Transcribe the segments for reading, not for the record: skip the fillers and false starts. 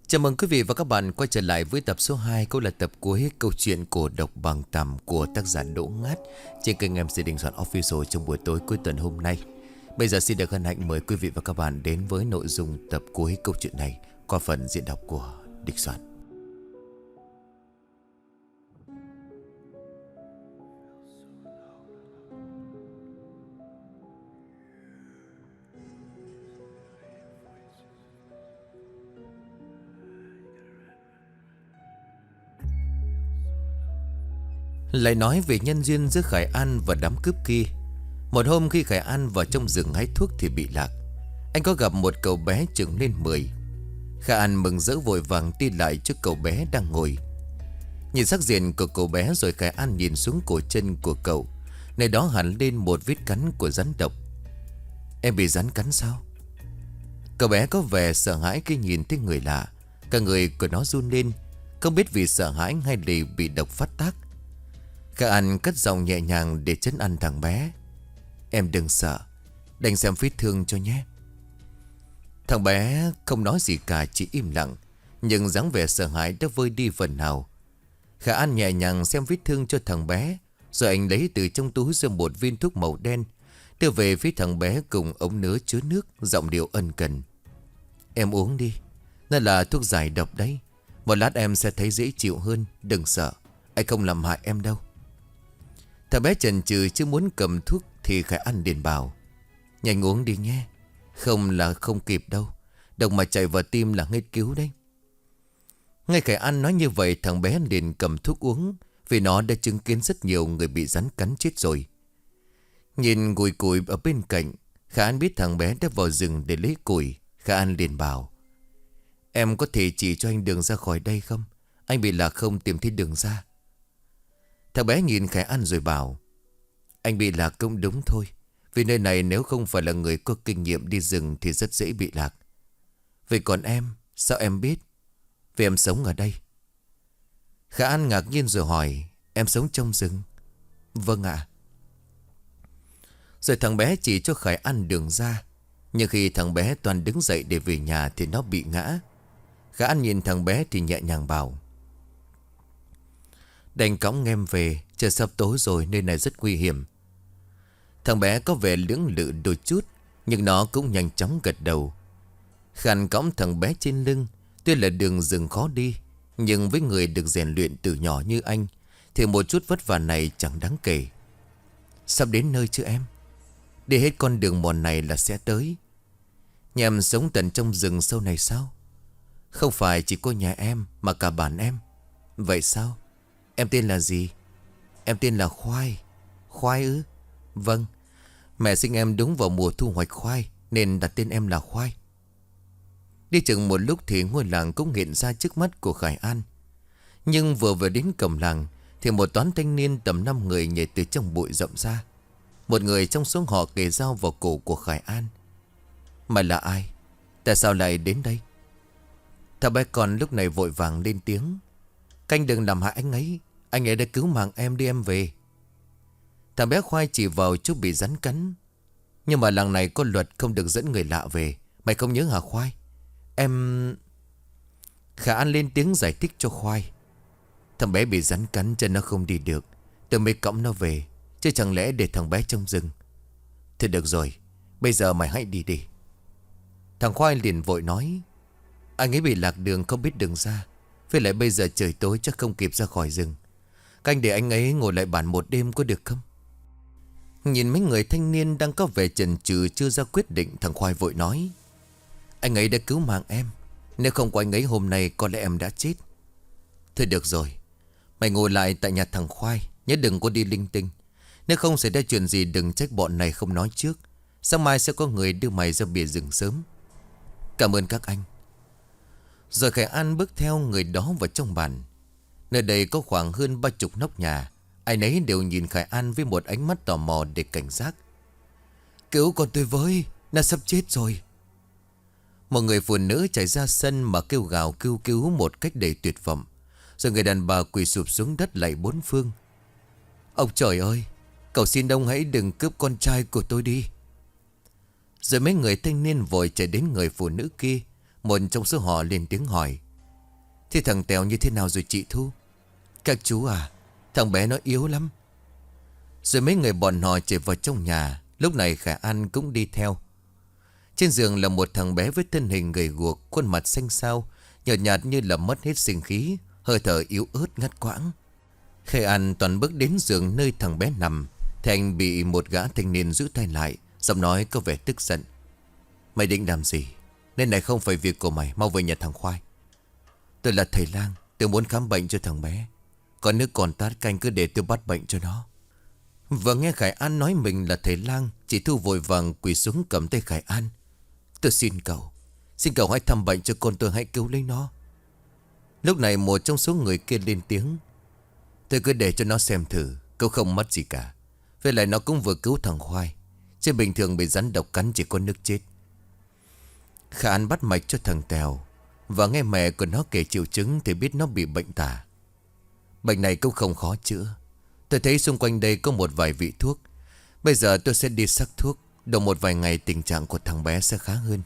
Chào mừng quý vị và các bạn quay trở lại với tập số 2, cũng là tập cuối câu chuyện Cổ độc bằng tằm của tác giả Đỗ Ngát trên kênh MC Đình Soạn Official trong buổi tối cuối tuần hôm nay. Bây giờ xin được hân hạnh mời quý vị và các bạn đến với nội dung tập cuối câu chuyện này qua phần diễn đọc của Đình Soạn. Lại nói về nhân duyên giữa Khải An và đám cướp kia. Một hôm khi Khải An vào trong rừng hái thuốc thì bị lạc. Anh có gặp một cậu bé chừng lên 10. Khải An mừng rỡ vội vàng đi lại trước cậu bé đang ngồi. Nhìn sắc diện của cậu bé rồi Khải An nhìn xuống cổ chân của cậu. Nơi đó hẳn lên một vết cắn của rắn độc. Em bị rắn cắn sao? Cậu bé có vẻ sợ hãi khi nhìn thấy người lạ. Cả người của nó run lên, không biết vì sợ hãi hay là bị độc phát tác. Khải An cất giọng nhẹ nhàng để trấn an thằng bé. Em đừng sợ, đành xem vết thương cho nhé. Thằng bé không nói gì cả, chỉ im lặng, nhưng dáng vẻ sợ hãi đã vơi đi phần nào. Khải An nhẹ nhàng xem vết thương cho thằng bé, rồi anh lấy từ trong túi ra một viên thuốc màu đen, đưa về phía thằng bé cùng ống nứa chứa nước, giọng điệu ân cần. Em uống đi, nó là thuốc giải độc đấy. Một lát em sẽ thấy dễ chịu hơn, đừng sợ, anh không làm hại em đâu. Thằng bé chần chừ chưa muốn cầm thuốc thì Khải An liền bảo. Nhanh uống đi nhé, không là không kịp đâu. Độc mà chạy vào tim là hết cứu đấy. Nghe Khải An nói như vậy, thằng bé liền cầm thuốc uống, vì nó đã chứng kiến rất nhiều người bị rắn cắn chết rồi. Nhìn củi củi ở bên cạnh, Khải An biết thằng bé đã vào rừng để lấy củi. Khải An liền bảo. Em có thể chỉ cho anh đường ra khỏi đây không? Anh bị lạc không tìm thấy đường ra. Thằng bé nhìn Khải An rồi bảo. Anh bị lạc cũng đúng thôi, vì nơi này nếu không phải là người có kinh nghiệm đi rừng thì rất dễ bị lạc. Vậy còn em, sao em biết? Vì em sống ở đây. Khải An ngạc nhiên rồi hỏi. Em sống trong rừng? Vâng ạ. Rồi thằng bé chỉ cho Khải An đường ra. Nhưng khi thằng bé toàn đứng dậy để về nhà thì nó bị ngã. Khải An nhìn thằng bé thì nhẹ nhàng bảo. Đành cõng em về, trời sắp tối rồi, nơi này rất nguy hiểm. Thằng bé có vẻ lưỡng lự đôi chút, nhưng nó cũng nhanh chóng gật đầu. Khải cõng thằng bé trên lưng. Tuy là đường rừng khó đi, nhưng với người được rèn luyện từ nhỏ như anh thì một chút vất vả này chẳng đáng kể. Sắp đến nơi chưa em? Đi hết con đường mòn này là sẽ tới. Nhà em sống tận trong rừng sâu này sao? Không phải chỉ có nhà em mà cả bản em. Vậy sao? Em tên là gì? Em tên là Khoai. Khoai ư? Vâng. Mẹ sinh em đúng vào mùa thu hoạch khoai nên đặt tên em là Khoai. Đi chừng một lúc thì ngôi làng cũng hiện ra trước mắt của Khải An. Nhưng vừa về đến cổng làng thì một toán thanh niên tầm 5 người nhảy từ trong bụi rậm ra. Một người trong số họ kề dao vào cổ của Khải An. Mày là ai? Tại sao lại đến đây? Thằng bé con lúc này vội vàng lên tiếng. Canh đừng làm hại anh ấy. Anh ấy đã cứu mạng em đi em về. Thằng bé Khoai chỉ vào chỗ bị rắn cắn. Nhưng mà làng này có luật không được dẫn người lạ về. Mày không nhớ hả Khoai? Em... Khả An lên tiếng giải thích cho Khoai. Thằng bé bị rắn cắn chân nó không đi được. Tôi mới cõng nó về. Chứ chẳng lẽ để thằng bé trong rừng. Thôi được rồi, bây giờ mày hãy đi đi. Thằng Khoai liền vội nói. Anh ấy bị lạc đường không biết đường ra. Với lại bây giờ trời tối chắc không kịp ra khỏi rừng. Canh để anh ấy ngồi lại bàn một đêm có được không? Nhìn mấy người thanh niên đang có vẻ chần chừ chưa ra quyết định, thằng Khoai vội nói. Anh ấy đã cứu mạng em. Nếu không có anh ấy hôm nay có lẽ em đã chết. Thôi được rồi, mày ngồi lại tại nhà thằng Khoai. Nhớ đừng có đi linh tinh. Nếu không xảy ra chuyện gì đừng trách bọn này không nói trước. Sáng mai sẽ có người đưa mày ra bìa rừng sớm. Cảm ơn các anh. Rồi Khải An bước theo người đó vào trong bàn. Nơi đây có khoảng hơn 30 nóc nhà. Ai nấy đều nhìn Khải An với một ánh mắt tò mò để cảnh giác. Cứu con tôi với, nó sắp chết rồi. Một người phụ nữ chạy ra sân mà kêu gào kêu cứu một cách đầy tuyệt vọng. Rồi người đàn bà quỳ sụp xuống đất lạy bốn phương. Ông trời ơi, cầu xin ông hãy đừng cướp con trai của tôi đi. Rồi mấy người thanh niên vội chạy đến người phụ nữ kia. Một trong số họ lên tiếng hỏi. Thế thằng Tèo như thế nào rồi chị Thu? Các chú à, thằng bé nó yếu lắm. Rồi mấy người bọn họ chạy vào trong nhà. Lúc này Khả An cũng đi theo. Trên giường là một thằng bé với thân hình gầy guộc, khuôn mặt xanh xao, nhợt nhạt như là mất hết sinh khí, hơi thở yếu ớt ngắt quãng. Khả An toàn bước đến giường nơi thằng bé nằm thì anh bị một gã thanh niên giữ tay lại, giọng nói có vẻ tức giận. Mày định làm gì? Nên này không phải việc của mày, mau về nhà thằng Khoai. Tôi là thầy lang, tôi muốn khám bệnh cho thằng bé. Còn nước còn tát canh cứ để tôi bắt bệnh cho nó. Vừa nghe Khải An nói mình là thầy lang, chị Thu vội vàng quỳ xuống cầm tay Khải An. Tôi xin cậu hãy thăm bệnh cho con tôi, hãy cứu lấy nó. Lúc này một trong số người kia lên tiếng. Tôi cứ để cho nó xem thử, cậu không mất gì cả. Với lại nó cũng vừa cứu thằng Khoai, chứ bình thường bị rắn độc cắn chỉ có nước chết. Khả An bắt mạch cho thằng Tèo, và nghe mẹ của nó kể triệu chứng thì biết nó bị bệnh tả. Bệnh này cũng không khó chữa. Tôi thấy xung quanh đây có một vài vị thuốc. Bây giờ tôi sẽ đi sắc thuốc. Độ một vài ngày tình trạng của thằng bé sẽ khá hơn.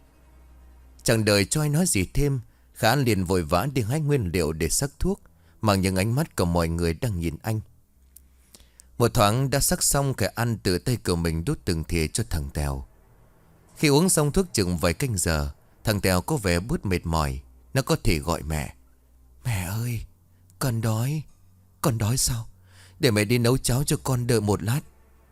Chẳng đợi cho ai nói gì thêm, Khả An liền vội vã đi hái nguyên liệu để sắc thuốc, mang những ánh mắt của mọi người đang nhìn anh. Một thoáng đã sắc xong, Khả An tự tay của mình đút từng thìa cho thằng Tèo. Khi uống xong thuốc chừng vài canh giờ, thằng Tèo có vẻ bớt mệt mỏi. Nó có thể gọi mẹ. Mẹ ơi, con đói. Con đói sao? Để mẹ đi nấu cháo cho con, đợi một lát.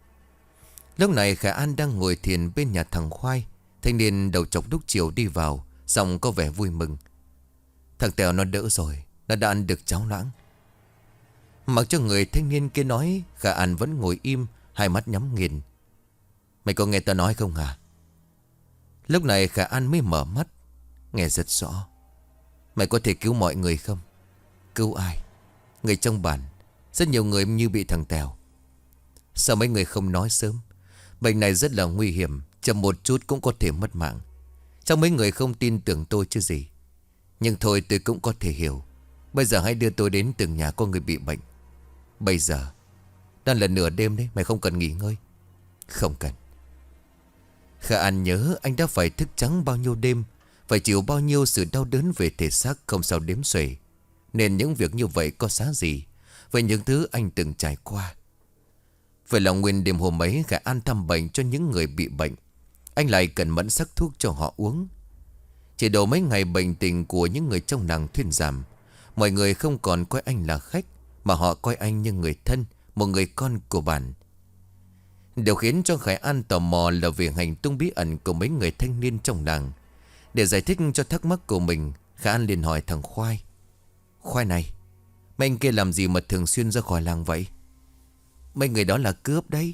Lúc này Khả An đang ngồi thiền bên nhà thằng Khoai. Thanh niên đầu chọc đúc chiều đi vào, giọng có vẻ vui mừng. Thằng Tèo nó đỡ rồi, nó đã ăn được cháo loãng. Mặc cho người thanh niên kia nói, Khả An vẫn ngồi im, hai mắt nhắm nghiền. Mày có nghe tao nói không hả? Lúc này Khả An mới mở mắt, nghe rất rõ. Mày có thể cứu mọi người không? Cứu ai? Người trong bản. Rất nhiều người như bị thằng Tèo. Sao mấy người không nói sớm? Bệnh này rất là nguy hiểm, chậm một chút cũng có thể mất mạng. Chắc mấy người không tin tưởng tôi chứ gì. Nhưng thôi tôi cũng có thể hiểu. Bây giờ hãy đưa tôi đến từng nhà có người bị bệnh. Bây giờ đang là nửa đêm đấy, mày không cần nghỉ ngơi. Không cần. Khả An nhớ anh đã phải thức trắng bao nhiêu đêm, phải chịu bao nhiêu sự đau đớn về thể xác không sao đếm xuể. Nên những việc như vậy có giá gì với những thứ anh từng trải qua. Vậy là nguyên đêm hôm ấy, Khả An thăm bệnh cho những người bị bệnh. Anh lại cẩn mẫn sắc thuốc cho họ uống. Chỉ đầu mấy ngày bệnh tình của những người trong làng thuyên giảm. Mọi người không còn coi anh là khách, mà họ coi anh như người thân, một người con của bản. Điều khiến cho Khải An tò mò là về hành tung bí ẩn của mấy người thanh niên trong làng. Để giải thích cho thắc mắc của mình, Khải An liền hỏi thằng Khoai. Khoai này, mấy anh kia làm gì mà thường xuyên ra khỏi làng vậy? Mấy người đó là cướp đấy.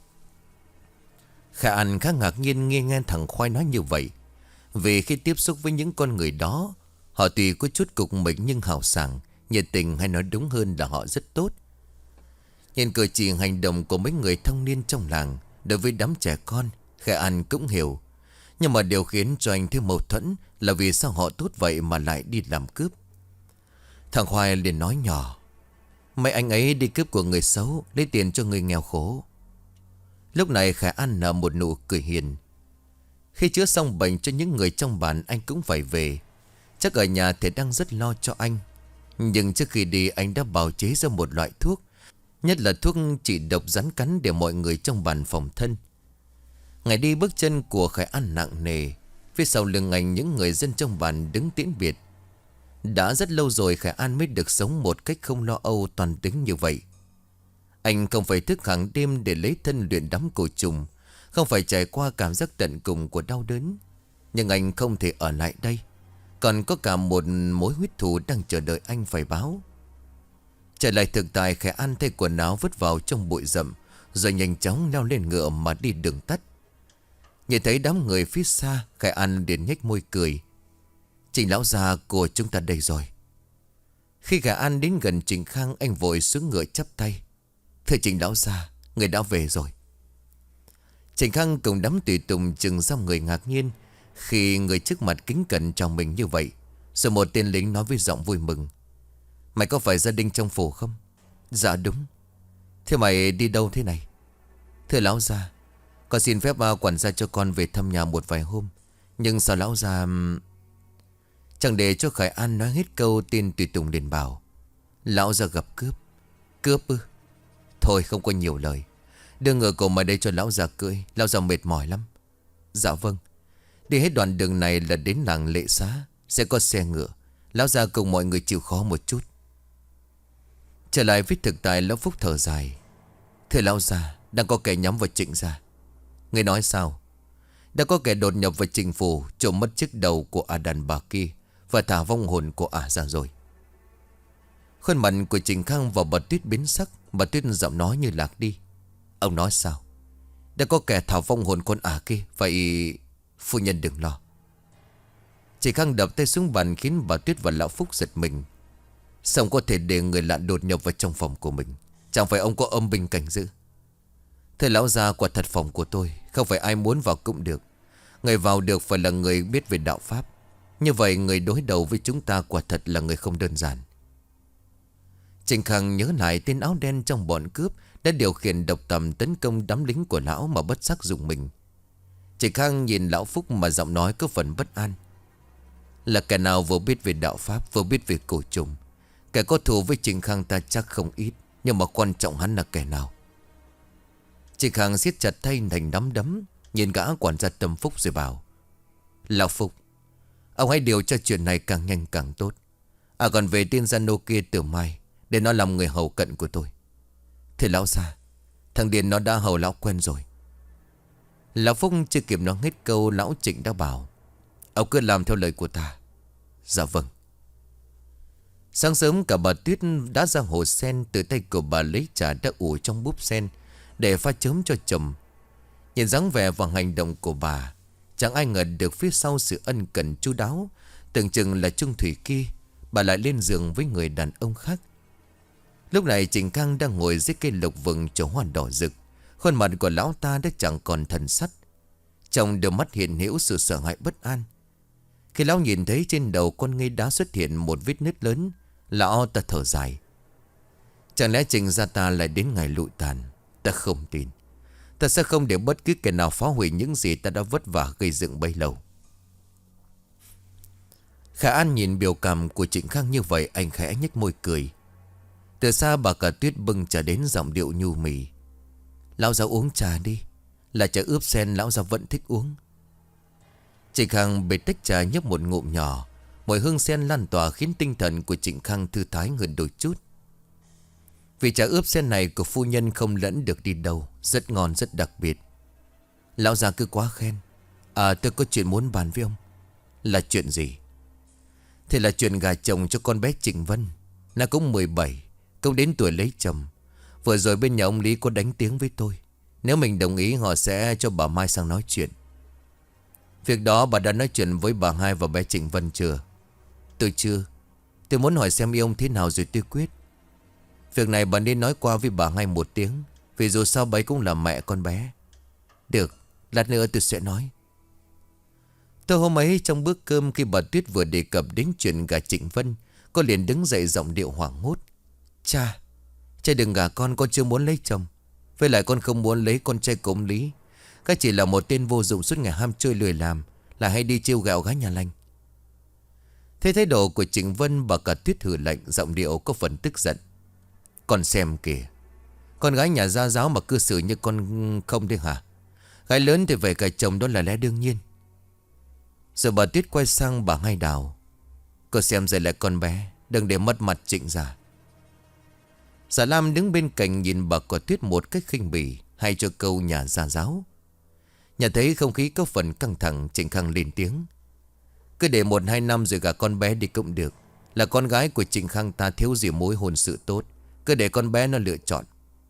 Khả An khá ngạc nhiên nghe thằng Khoai nói như vậy. Vì khi tiếp xúc với những con người đó, họ tuy có chút cục mịch nhưng hào sảng, nhiệt tình, hay nói đúng hơn là họ rất tốt. Nhìn cử chỉ hành động của mấy người thanh niên trong làng đối với đám trẻ con, Khả An cũng hiểu. Nhưng mà điều khiến cho anh thêm mâu thuẫn là vì sao họ tốt vậy mà lại đi làm cướp. Thằng Khoai liền nói nhỏ. Mấy anh ấy đi cướp của người xấu, lấy tiền cho người nghèo khổ. Lúc này Khả An nở một nụ cười hiền. Khi chữa xong bệnh cho những người trong bản, anh cũng phải về. Chắc ở nhà thì đang rất lo cho anh. Nhưng trước khi đi, anh đã bào chế ra một loại thuốc, nhất là thuốc trị độc rắn cắn, để mọi người trong bản phòng thân. Ngày đi bước chân của Khải An nặng nề. Phía sau lưng anh những người dân trong bản đứng tiễn biệt. Đã rất lâu rồi Khải An mới được sống một cách không lo âu toàn tính như vậy. Anh không phải thức hàng đêm để lấy thân luyện đắm cổ trùng, không phải trải qua cảm giác tận cùng của đau đớn. Nhưng anh không thể ở lại đây. Còn có cả một mối huyết thù đang chờ đợi anh phải báo. Trở lại thực tại, Khải An thay quần áo vứt vào trong bụi rậm, rồi nhanh chóng leo lên ngựa mà đi đường tắt. Nhìn thấy đám người phía xa, Khải An liền nhếch môi cười. Trịnh lão già của chúng ta đây rồi. Khi Khải An đến gần Trịnh Khang, anh vội xuống ngựa chắp tay. Thưa Trịnh lão già, người đã về rồi. Trịnh Khang cùng đám tùy tùng chừng ra người ngạc nhiên khi người trước mặt kính cẩn chào mình như vậy. Rồi một tên lính nói với giọng vui mừng. Mày có phải gia đình trong phủ không? Dạ đúng. Thế mày đi đâu thế này? Thưa lão già, con xin phép quản gia cho con về thăm nhà một vài hôm. Nhưng sao lão già... Chẳng để cho Khải An nói hết câu, tên tùy tùng liền bảo: Lão già gặp cướp. Cướp ư? Thôi không có nhiều lời, đưa ngựa cổ mà đây cho lão già cưỡi. Lão già mệt mỏi lắm. Dạ vâng. Đi hết đoạn đường này là đến làng Lệ Xá, sẽ có xe ngựa. Lão già cùng mọi người chịu khó một chút. Trở lại với thực tại, lão Phúc thở dài: Thưa lão già, đang có kẻ nhắm vào Trịnh gia. Người nói sao? Đã có kẻ đột nhập vào Trịnh phủ, trộm mất chiếc đầu của đàn bà kia và thả vong hồn của ra rồi. Khuôn mặt của Trịnh Khang và bà Tuyết biến sắc. Bà Tuyết giọng nói như lạc đi: Ông nói sao? Đã có kẻ thả vong hồn con kia. Vậy phu nhân đừng lo. Trịnh Khang đập tay xuống bàn khiến bà Tuyết và lão Phúc giật mình. Sao có thể để người lạ đột nhập vào trong phòng của mình? Chẳng phải ông có âm binh cảnh giữ? Thưa lão già, quả thật phòng của tôi không phải ai muốn vào cũng được. Người vào được phải là người biết về đạo pháp. Như vậy người đối đầu với chúng ta quả thật là người không đơn giản. Trịnh Khang nhớ lại tên áo đen trong bọn cướp đã điều khiển độc tầm tấn công đám lính của lão mà bất giác dùng mình. Trịnh Khang nhìn lão Phúc mà giọng nói có phần bất an. Là kẻ nào vừa biết về đạo pháp, vừa biết về cổ trùng. Kẻ có thù với Trịnh Khang ta chắc không ít, nhưng mà quan trọng hắn là kẻ nào. Trịnh Khang siết chặt tay thành nắm đấm, nhìn gã quản gia Tâm Phúc rồi bảo: Lão Phúc, ông hãy điều tra chuyện này càng nhanh càng tốt. Còn về tên gia nô kia từ mai, để nó làm người hầu cận của tôi. Thì lão già, thằng Điền nó đã hầu lão quen rồi. Lão Phúc chưa kịp nói hết câu, lão Trịnh đã bảo: Ông cứ làm theo lời của ta. Dạ vâng. Sáng sớm cả bà Tuyết đã ra hồ sen, từ tay của bà lấy trà đã ủ trong búp sen để pha chớm cho chồng. Nhìn dáng vẻ và hành động của bà, chẳng ai ngờ được phía sau sự ân cần chu đáo tưởng chừng là chung thủy kia, bà lại lên giường với người đàn ông khác. Lúc này Trịnh Khang đang ngồi dưới cây lộc vừng trổ hoa đỏ rực. Khuôn mặt của lão ta đã chẳng còn thần sắc, trong đôi mắt hiện hữu sự sợ hãi bất an. Khi lão nhìn thấy trên đầu con ngây đá xuất hiện một vết nứt lớn, lão ta thở dài. Chẳng lẽ Trịnh gia ta lại đến ngày lụi tàn? Ta không tin. Ta sẽ không để bất cứ kẻ nào phá hủy những gì ta đã vất vả gây dựng bấy lâu. Khả An nhìn biểu cảm của Trịnh Khang như vậy, anh khẽ nhếch môi cười. Từ xa bà cả Tuyết bưng trà đến, giọng điệu nhu mì: Lão già uống trà đi, là trà ướp sen lão già vẫn thích uống. Trịnh Khang bê tách trà nhấp một ngụm nhỏ. Mùi hương sen lan tỏa khiến tinh thần của Trịnh Khang thư thái hơn đôi chút. Vì trà ướp sen này của phu nhân không lẫn được đi đâu, rất ngon rất đặc biệt. Lão già cứ quá khen. Tôi có chuyện muốn bàn với ông. Là chuyện gì? Thì là chuyện gà chồng cho con bé Trịnh Vân. Nó cũng 17, cũng đến tuổi lấy chồng. Vừa rồi bên nhà ông Lý có đánh tiếng với tôi. Nếu mình đồng ý họ sẽ cho bà Mai sang nói chuyện. Việc đó bà đã nói chuyện với bà Hai và bé Trịnh Vân chưa? Tôi chưa. Tôi muốn hỏi xem yêu ông thế nào rồi tôi quyết. Việc này bà nên nói qua với bà Hai một tiếng, vì dù sao bấy cũng là mẹ con bé. Được, lát nữa tôi sẽ nói. Tôi hôm ấy trong bữa cơm, khi bà Tuyết vừa đề cập đến chuyện gả Trịnh Vân, cô liền đứng dậy giọng điệu hoảng hốt: Cha đừng gả con chưa muốn lấy chồng. Với lại con không muốn lấy con trai của ông Lý. Cái chỉ là một tên vô dụng suốt ngày ham chơi lười làm, là hay đi trêu ghẹo gái nhà lành. Thế thái độ của Trịnh Vân, bà cả Tuyết hừ lạnh, giọng điệu có phần tức giận: Con xem kìa, con gái nhà gia giáo mà cư xử như con không đấy hả? Gái lớn thì về cài chồng, đó là lẽ đương nhiên. Rồi bà Tuyết quay sang bà Hai Đào: Cô xem rồi lại con bé, đừng để mất mặt Trịnh gia. Giả Lam đứng bên cạnh nhìn bà cả Tuyết một cách khinh bỉ, hay cho câu nhà gia giáo. Nhà thấy không khí có phần căng thẳng, Trịnh Khang lên tiếng: Cứ để 1-2 năm rồi gả con bé đi cũng được. Là con gái của Trịnh Khang ta, thiếu gì mối hôn sự tốt. Cứ để con bé nó lựa chọn.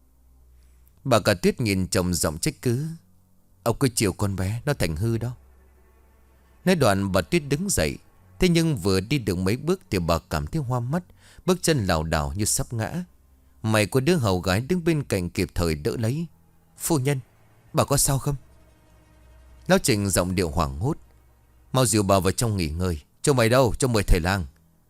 Bà cả Tuyết nhìn chồng giọng trách cứ: Ông cứ chiều con bé, nó thành hư đó. Nói đoạn bà Tuyết đứng dậy. Thế nhưng vừa đi được mấy bước thì bà cảm thấy hoa mắt, bước chân lảo đảo như sắp ngã. Mày của đứa hầu gái đứng bên cạnh kịp thời đỡ lấy: Phu nhân, bà có sao không? Lão Trịnh giọng điệu hoảng hốt: Mau dìu bà vào trong nghỉ ngơi. Cho mày đâu, cho mời thầy lang.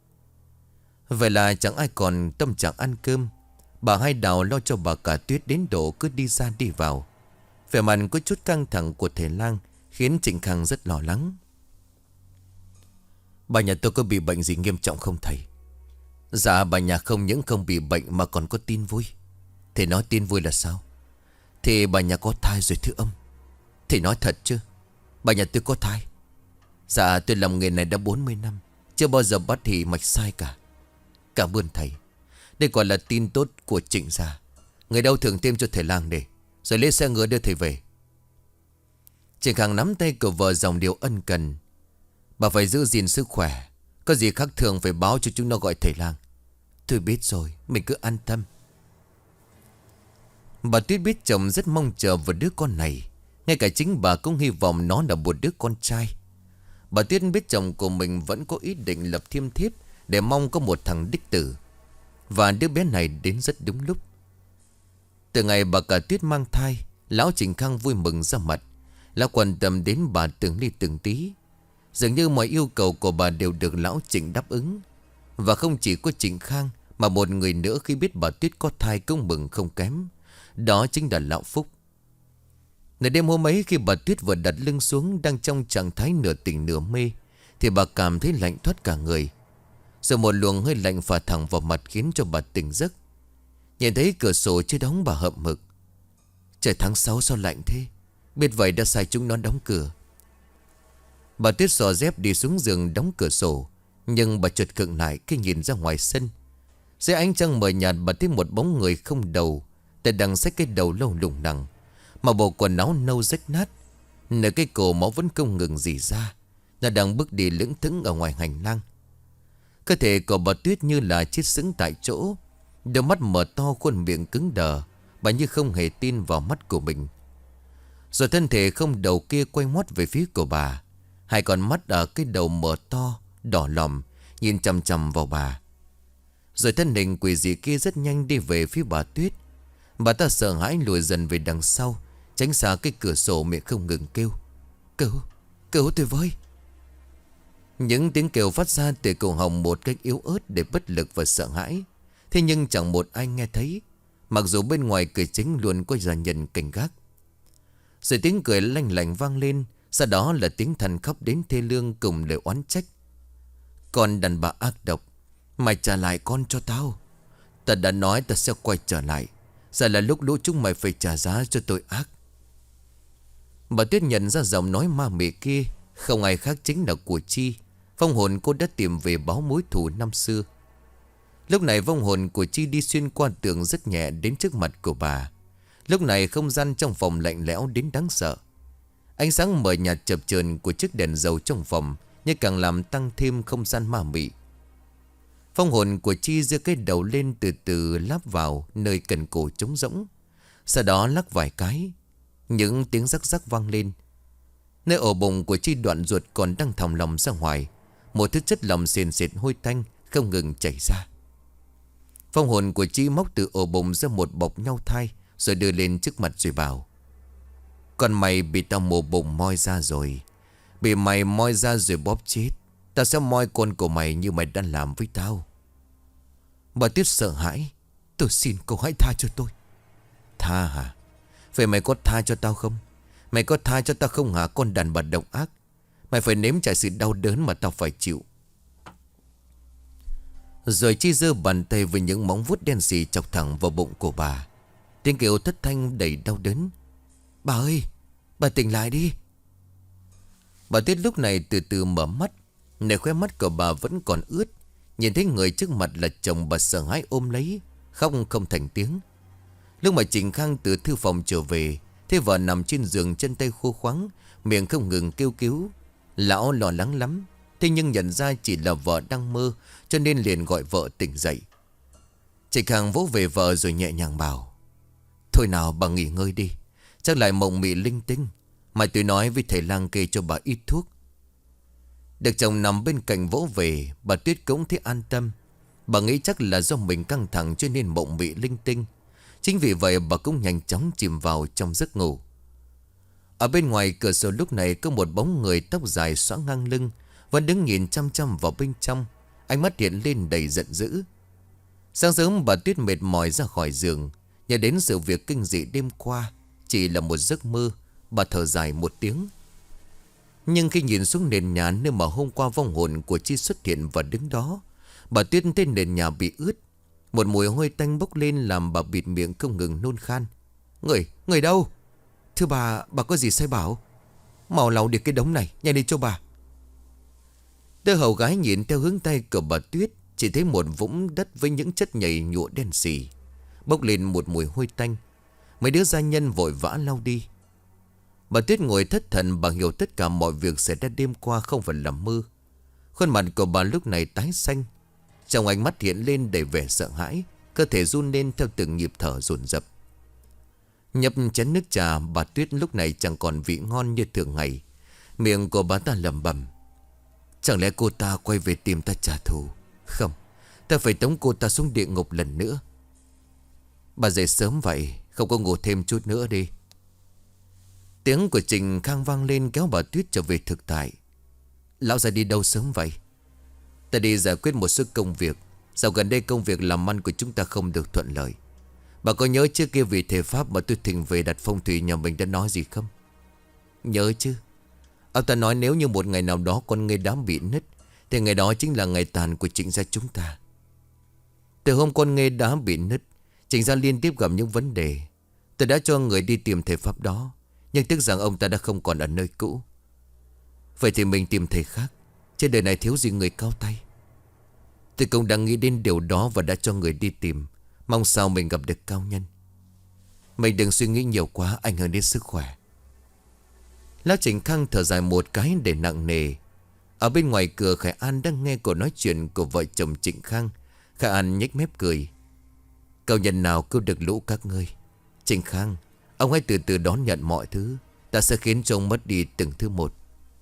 Vậy là chẳng ai còn tâm trạng ăn cơm. Bà Hai Đào lo cho bà cả Tuyết đến độ cứ đi ra đi vào. Vẻ mặt có chút căng thẳng của thầy lang khiến Trịnh Khang rất lo lắng. Bà nhà tôi có bị bệnh gì nghiêm trọng không thầy? Dạ bà nhà không những không bị bệnh mà còn có tin vui. Thầy nói tin vui là sao? Thì bà nhà có thai rồi thưa ông. Thầy nói thật chứ? Bà nhà tôi có thai. Dạ tôi làm nghề này đã 40 năm, chưa bao giờ bắt thì mạch sai cả. Cảm ơn thầy. Đây gọi là tin tốt của Trịnh gia. Người đâu thường tiêm cho thầy lang để rồi lấy xe ngựa đưa thầy về. Trịnh Khang nắm tay của vợ dòng điều ân cần. Bà phải giữ gìn sức khỏe, có gì khác thường phải báo cho chúng nó gọi thầy lang. Tôi biết rồi, mình cứ an tâm. Bà Tuyết biết chồng rất mong chờ vào đứa con này. Ngay cả chính bà cũng hy vọng nó là một đứa con trai. Bà Tuyết biết chồng của mình vẫn có ý định lập thêm thiếp để mong có một thằng đích tử. Và đứa bé này đến rất đúng lúc. Từ ngày bà cả Tuyết mang thai, lão Trịnh Khang vui mừng ra mặt. Lão quan tâm đến bà từng ly từng tí. Dường như mọi yêu cầu của bà đều được lão Trịnh đáp ứng. Và không chỉ có Trịnh Khang, mà một người nữa khi biết bà Tuyết có thai cũng mừng không kém. Đó chính là lão Phúc. Nửa đêm hôm ấy, khi bà Tuyết vừa đặt lưng xuống, đang trong trạng thái nửa tỉnh nửa mê, thì bà cảm thấy lạnh thoát cả người. Rồi một luồng hơi lạnh phả thẳng vào mặt khiến cho bà tỉnh giấc. Nhìn thấy cửa sổ chưa đóng, bà hậm hực. Trời tháng 6 sao lạnh thế? Biết vậy đã sai chúng nó đóng cửa. Bà Tuyết xỏ dép đi xuống giường đóng cửa sổ. Nhưng bà chợt khựng lại khi nhìn ra ngoài sân. Dưới ánh trăng mờ nhạt, bà thấy một bóng người không đầu, tại đằng xách cái đầu lâu lủng lẳng, mà bộ quần áo nâu rách nát. Nửa cái cổ máu vẫn không ngừng rỉ ra. Nó đang bước đi lững thững ở ngoài hành lang. Cơ thể của bà Tuyết như là chết sững tại chỗ. Đôi mắt mở to, khuôn miệng cứng đờ. Bà như không hề tin vào mắt của mình. Rồi thân thể không đầu kia quay ngoắt về phía của bà. Hai con mắt ở cái đầu mở to, đỏ lòm, nhìn chằm chằm vào bà. Rồi thân hình quỷ dị kia rất nhanh đi về phía bà Tuyết. Bà ta sợ hãi lùi dần về đằng sau, tránh xa cái cửa sổ, miệng không ngừng kêu. Cứu tôi với. Những tiếng kêu phát ra từ cổ họng một cách yếu ớt để bất lực và sợ hãi. Thế nhưng chẳng một ai nghe thấy, mặc dù bên ngoài cửa chính luôn có gia nhân cảnh gác. Rồi tiếng cười lanh lảnh vang lên. Sau đó là tiếng than khóc đến thê lương cùng lời oán trách. Con đàn bà ác độc, mày trả lại con cho tao. Ta đã nói ta sẽ quay trở lại. Giờ là lúc lũ chúng mày phải trả giá cho tội ác. Bà Tuyết nhận ra giọng nói ma mị kia không ai khác chính là của Chi. Vong hồn cô đã tìm về báo mối thù năm xưa. Lúc này vong hồn của Chi đi xuyên qua tường rất nhẹ đến trước mặt của bà. Lúc này không gian trong phòng lạnh lẽo đến đáng sợ. Ánh sáng mờ nhạt chập chờn của chiếc đèn dầu trong phòng như càng làm tăng thêm không gian ma mị. Vong hồn của Chi giơ cái đầu lên, từ từ láp vào nơi cần cổ trống rỗng. Sau đó lắc vài cái, những tiếng rắc rắc vang lên. Nơi ổ bụng của Chi, đoạn ruột còn đang thòng lòng ra ngoài. Một thứ chất lỏng sền sệt hôi tanh không ngừng chảy ra. Vong hồn của Chi móc từ ổ bụng ra một bọc nhau thai, rồi đưa lên trước mặt rồi bảo: Con mày bị tao mổ bụng moi ra rồi. Bị mày moi ra rồi bóp chết. Tao sẽ moi con của mày như mày đã làm với tao. Bà Tuyết sợ hãi. Tôi xin cậu hãy tha cho tôi. Tha hả? Vậy mày có tha cho tao không? Mày có tha cho tao không hả, con đàn bà độc ác? Mày phải nếm trải sự đau đớn mà tao phải chịu. Rồi Chi giơ bàn tay với những móng vuốt đen xì chọc thẳng vào bụng của bà. Tiếng kêu thất thanh đầy đau đớn. Bà ơi, bà tỉnh lại đi. Bà Tuyết lúc này từ từ mở mắt. Nơi khóe mắt của bà vẫn còn ướt. Nhìn thấy người trước mặt là chồng, bà sợ hãi ôm lấy, khóc không thành tiếng. Lúc mà Trịnh Khang từ thư phòng trở về, thấy vợ nằm trên giường, chân tay khô khoắng, miệng không ngừng kêu cứu. Lão lo lắng lắm. Thế nhưng nhận ra chỉ là vợ đang mơ, cho nên liền gọi vợ tỉnh dậy. Trịnh Khang vỗ về vợ rồi nhẹ nhàng bảo: Thôi nào bà nghỉ ngơi đi, chắc lại mộng mị linh tinh. Mai tôi nói với thầy lang kê cho bà ít thuốc. Được chồng nằm bên cạnh vỗ về, bà Tuyết cũng thấy an tâm. Bà nghĩ chắc là do mình căng thẳng cho nên mộng mị linh tinh. Chính vì vậy bà cũng nhanh chóng chìm vào trong giấc ngủ. Ở bên ngoài cửa sổ lúc này có một bóng người tóc dài xõa ngang lưng, vẫn đứng nhìn chăm chăm vào bên trong. Ánh mắt hiện lên đầy giận dữ. Sáng sớm bà Tuyết mệt mỏi ra khỏi giường, nhớ đến sự việc kinh dị đêm qua chỉ là một giấc mơ. Bà thở dài một tiếng. Nhưng khi nhìn xuống nền nhà nơi mà hôm qua vong hồn của Chi xuất hiện và đứng đó, bà Tuyết thấy nền nhà bị ướt. Một mùi hôi tanh bốc lên làm bà bịt miệng không ngừng nôn khan. Người đâu? Thưa bà có gì sai bảo? Mau lau đi cái đống này, nhanh đi cho bà. Đứa hầu gái nhìn theo hướng tay của bà Tuyết, chỉ thấy một vũng đất với những chất nhầy nhụa đen xì, bốc lên một mùi hôi tanh. Mấy đứa gia nhân vội vã lau đi. Bà Tuyết ngồi thất thần. Bà hiểu tất cả mọi việc xảy ra đêm qua không phải là mơ. Khuôn mặt của bà lúc này tái xanh, trong ánh mắt hiện lên đầy vẻ sợ hãi, cơ thể run lên theo từng nhịp thở dồn dập. Nhấp chén nước trà, bà Tuyết lúc này chẳng còn vị ngon như thường ngày. Miệng của bà ta lẩm bẩm: chẳng lẽ cô ta quay về tìm ta trả thù? Không, ta phải tống cô ta xuống địa ngục lần nữa. Bà dậy sớm vậy, không có ngủ thêm chút nữa đi. Tiếng của Trình Khang vang lên kéo bà Tuyết trở về thực tại. Lão ra đi đâu sớm vậy? Ta đi giải quyết một số công việc. Dạo gần đây công việc làm ăn của chúng ta không được thuận lợi. Bà có nhớ trước kia vì thể pháp mà tôi thỉnh về đặt phong thủy nhà mình đã nói gì không? Nhớ chứ. Ông ta nói nếu như một ngày nào đó con ngươi đám bị nứt, thì ngày đó chính là ngày tàn của Trịnh gia chúng ta. Từ hôm con nghê đá bị nứt, Trịnh gia liên tiếp gặp những vấn đề. Tôi đã cho người đi tìm thầy pháp đó, nhưng tiếc rằng ông ta đã không còn ở nơi cũ. Vậy thì mình tìm thầy khác. Trên đời này thiếu gì người cao tay. Tôi cũng đang nghĩ đến điều đó và đã cho người đi tìm. Mong sao mình gặp được cao nhân. Mình đừng suy nghĩ nhiều quá, ảnh hưởng đến sức khỏe. Lão Trịnh Khang thở dài một cái để nặng nề. Ở bên ngoài cửa Khải An đang nghe cuộc nói chuyện của vợ chồng Trịnh Khang. Khải An nhếch mép cười. Cao nhân nào cứu được lũ các ngươi? Trịnh Khang, ông hãy từ từ đón nhận mọi thứ. Ta sẽ khiến cho ông mất đi từng thứ một.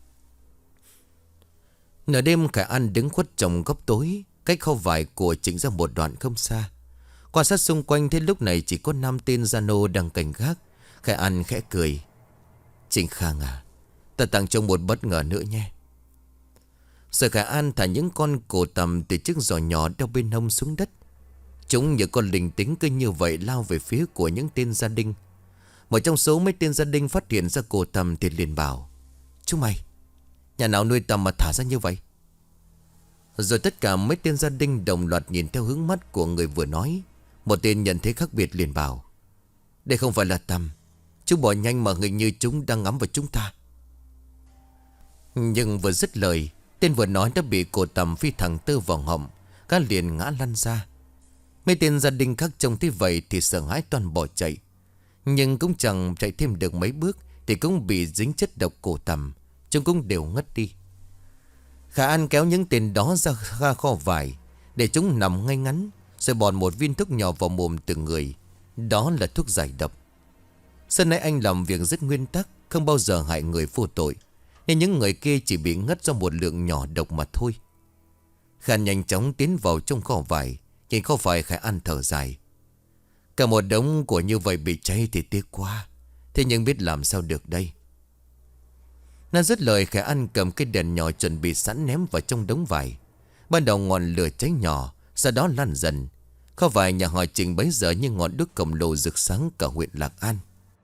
Nửa đêm Khải An đứng khuất trong góc tối, cách kho vải của Trịnh ra một đoạn không xa. Quan sát xung quanh thấy lúc này chỉ có 5 tên gia nô đang cảnh gác. Khải An khẽ cười. Trịnh Khang à, ta tặng cho một bất ngờ nữa nhé. Rồi Khải An thả những con cổ tầm từ chiếc giỏ nhỏ đeo bên hông xuống đất. Chúng như con linh tính cứ như vậy lao về phía của những tên gia đình. Một trong số mấy tên gia đình phát hiện ra cổ tầm thì liền bảo: chúng mày, nhà nào nuôi tầm mà thả ra như vậy? Rồi tất cả mấy tên gia đình đồng loạt nhìn theo hướng mắt của người vừa nói. Một tên nhận thấy khác biệt liền bảo: đây không phải là tầm. Chúng bỏ nhanh mà hình như chúng đang ngắm vào chúng ta. Nhưng vừa dứt lời, tên vừa nói đã bị cổ tầm phi thẳng tư vào họng. Gã liền ngã lăn ra. Mấy tên gia đình khác trông thấy vậy thì sợ hãi toàn bỏ chạy. Nhưng cũng chẳng chạy thêm được mấy bước thì cũng bị dính chất độc cổ tầm. Chúng cũng đều ngất đi. Khả An kéo những tên đó ra kho vải để chúng nằm ngay ngắn, rồi bòn một viên thuốc nhỏ vào mồm từng người. Đó là thuốc giải độc. Sau này anh làm việc rất nguyên tắc, không bao giờ hại người vô tội, nên những người kia chỉ bị ngất do một lượng nhỏ độc mà thôi. Khan nhanh chóng tiến vào trong kho vải. Nhìn kho vải Khải An thở dài. Cả một đống của như vậy bị cháy thì tiếc quá. Thế nhưng biết làm sao được đây. Nó dứt lời, Khải An cầm cái đèn nhỏ chuẩn bị sẵn ném vào trong đống vải. Ban đầu ngọn lửa cháy nhỏ, sau đó lan dần. Kho vải nhà họ Trịnh bấy giờ như ngọn đuốc khổng lồ rực sáng cả huyện Lạc An.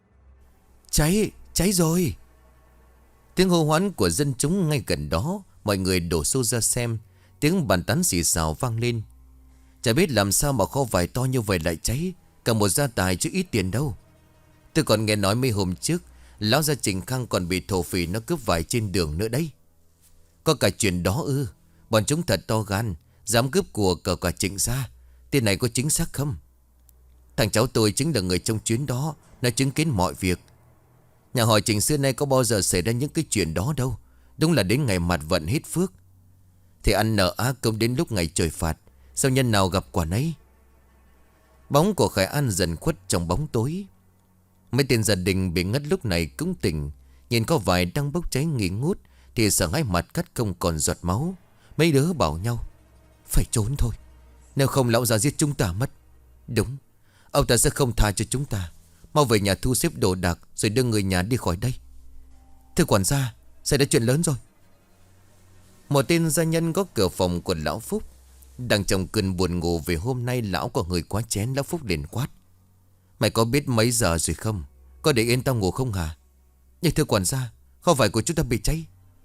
Cháy rồi. Tiếng hô hoán của dân chúng ngay gần đó. Mọi người đổ xô ra xem. Tiếng bàn tán xì xào vang lên. Chả biết làm sao mà kho vải to như vậy lại cháy. Cả một gia tài chứ ít tiền đâu. Tôi còn nghe nói mấy hôm trước lão gia Trịnh Khang còn bị thổ phỉ nó cướp vải trên đường nữa đấy. Có cả chuyện đó ư? Bọn chúng thật to gan, dám cướp của cả Trịnh gia. Tên này có chính xác không? Thằng cháu tôi chính là người trong chuyến đó. Nó chứng kiến mọi việc. Nhà họ Trịnh xưa nay có bao giờ xảy ra những cái chuyện đó đâu. Đúng là đến ngày mặt vận hết phước. Thì ăn nợ á công đến lúc ngày trời phạt. Sao nhân nào gặp quả nấy. Bóng của Khải An dần khuất trong bóng tối. Mấy tên gia đình bị ngất lúc này cũng tỉnh. Nhìn có vài đang bốc cháy nghỉ ngút thì sợ hãi mặt cắt không còn giọt máu. Mấy đứa bảo nhau: phải trốn thôi, nếu không lão già giết chúng ta mất. Đúng, ông ta sẽ không tha cho chúng ta. Mau về nhà thu xếp đồ đạc rồi đưa người nhà đi khỏi đây. Thưa quản gia, xảy ra chuyện lớn rồi. Một tên gia nhân có cửa phòng của lão Phúc đang trong cơn buồn ngủ vì hôm nay lão có người quá chén. Lão Phúc liền quát: mày có biết mấy giờ rồi không? Có để yên tao ngủ không hả? Nhưng thưa quản gia, kho vải của chúng ta bị cháy.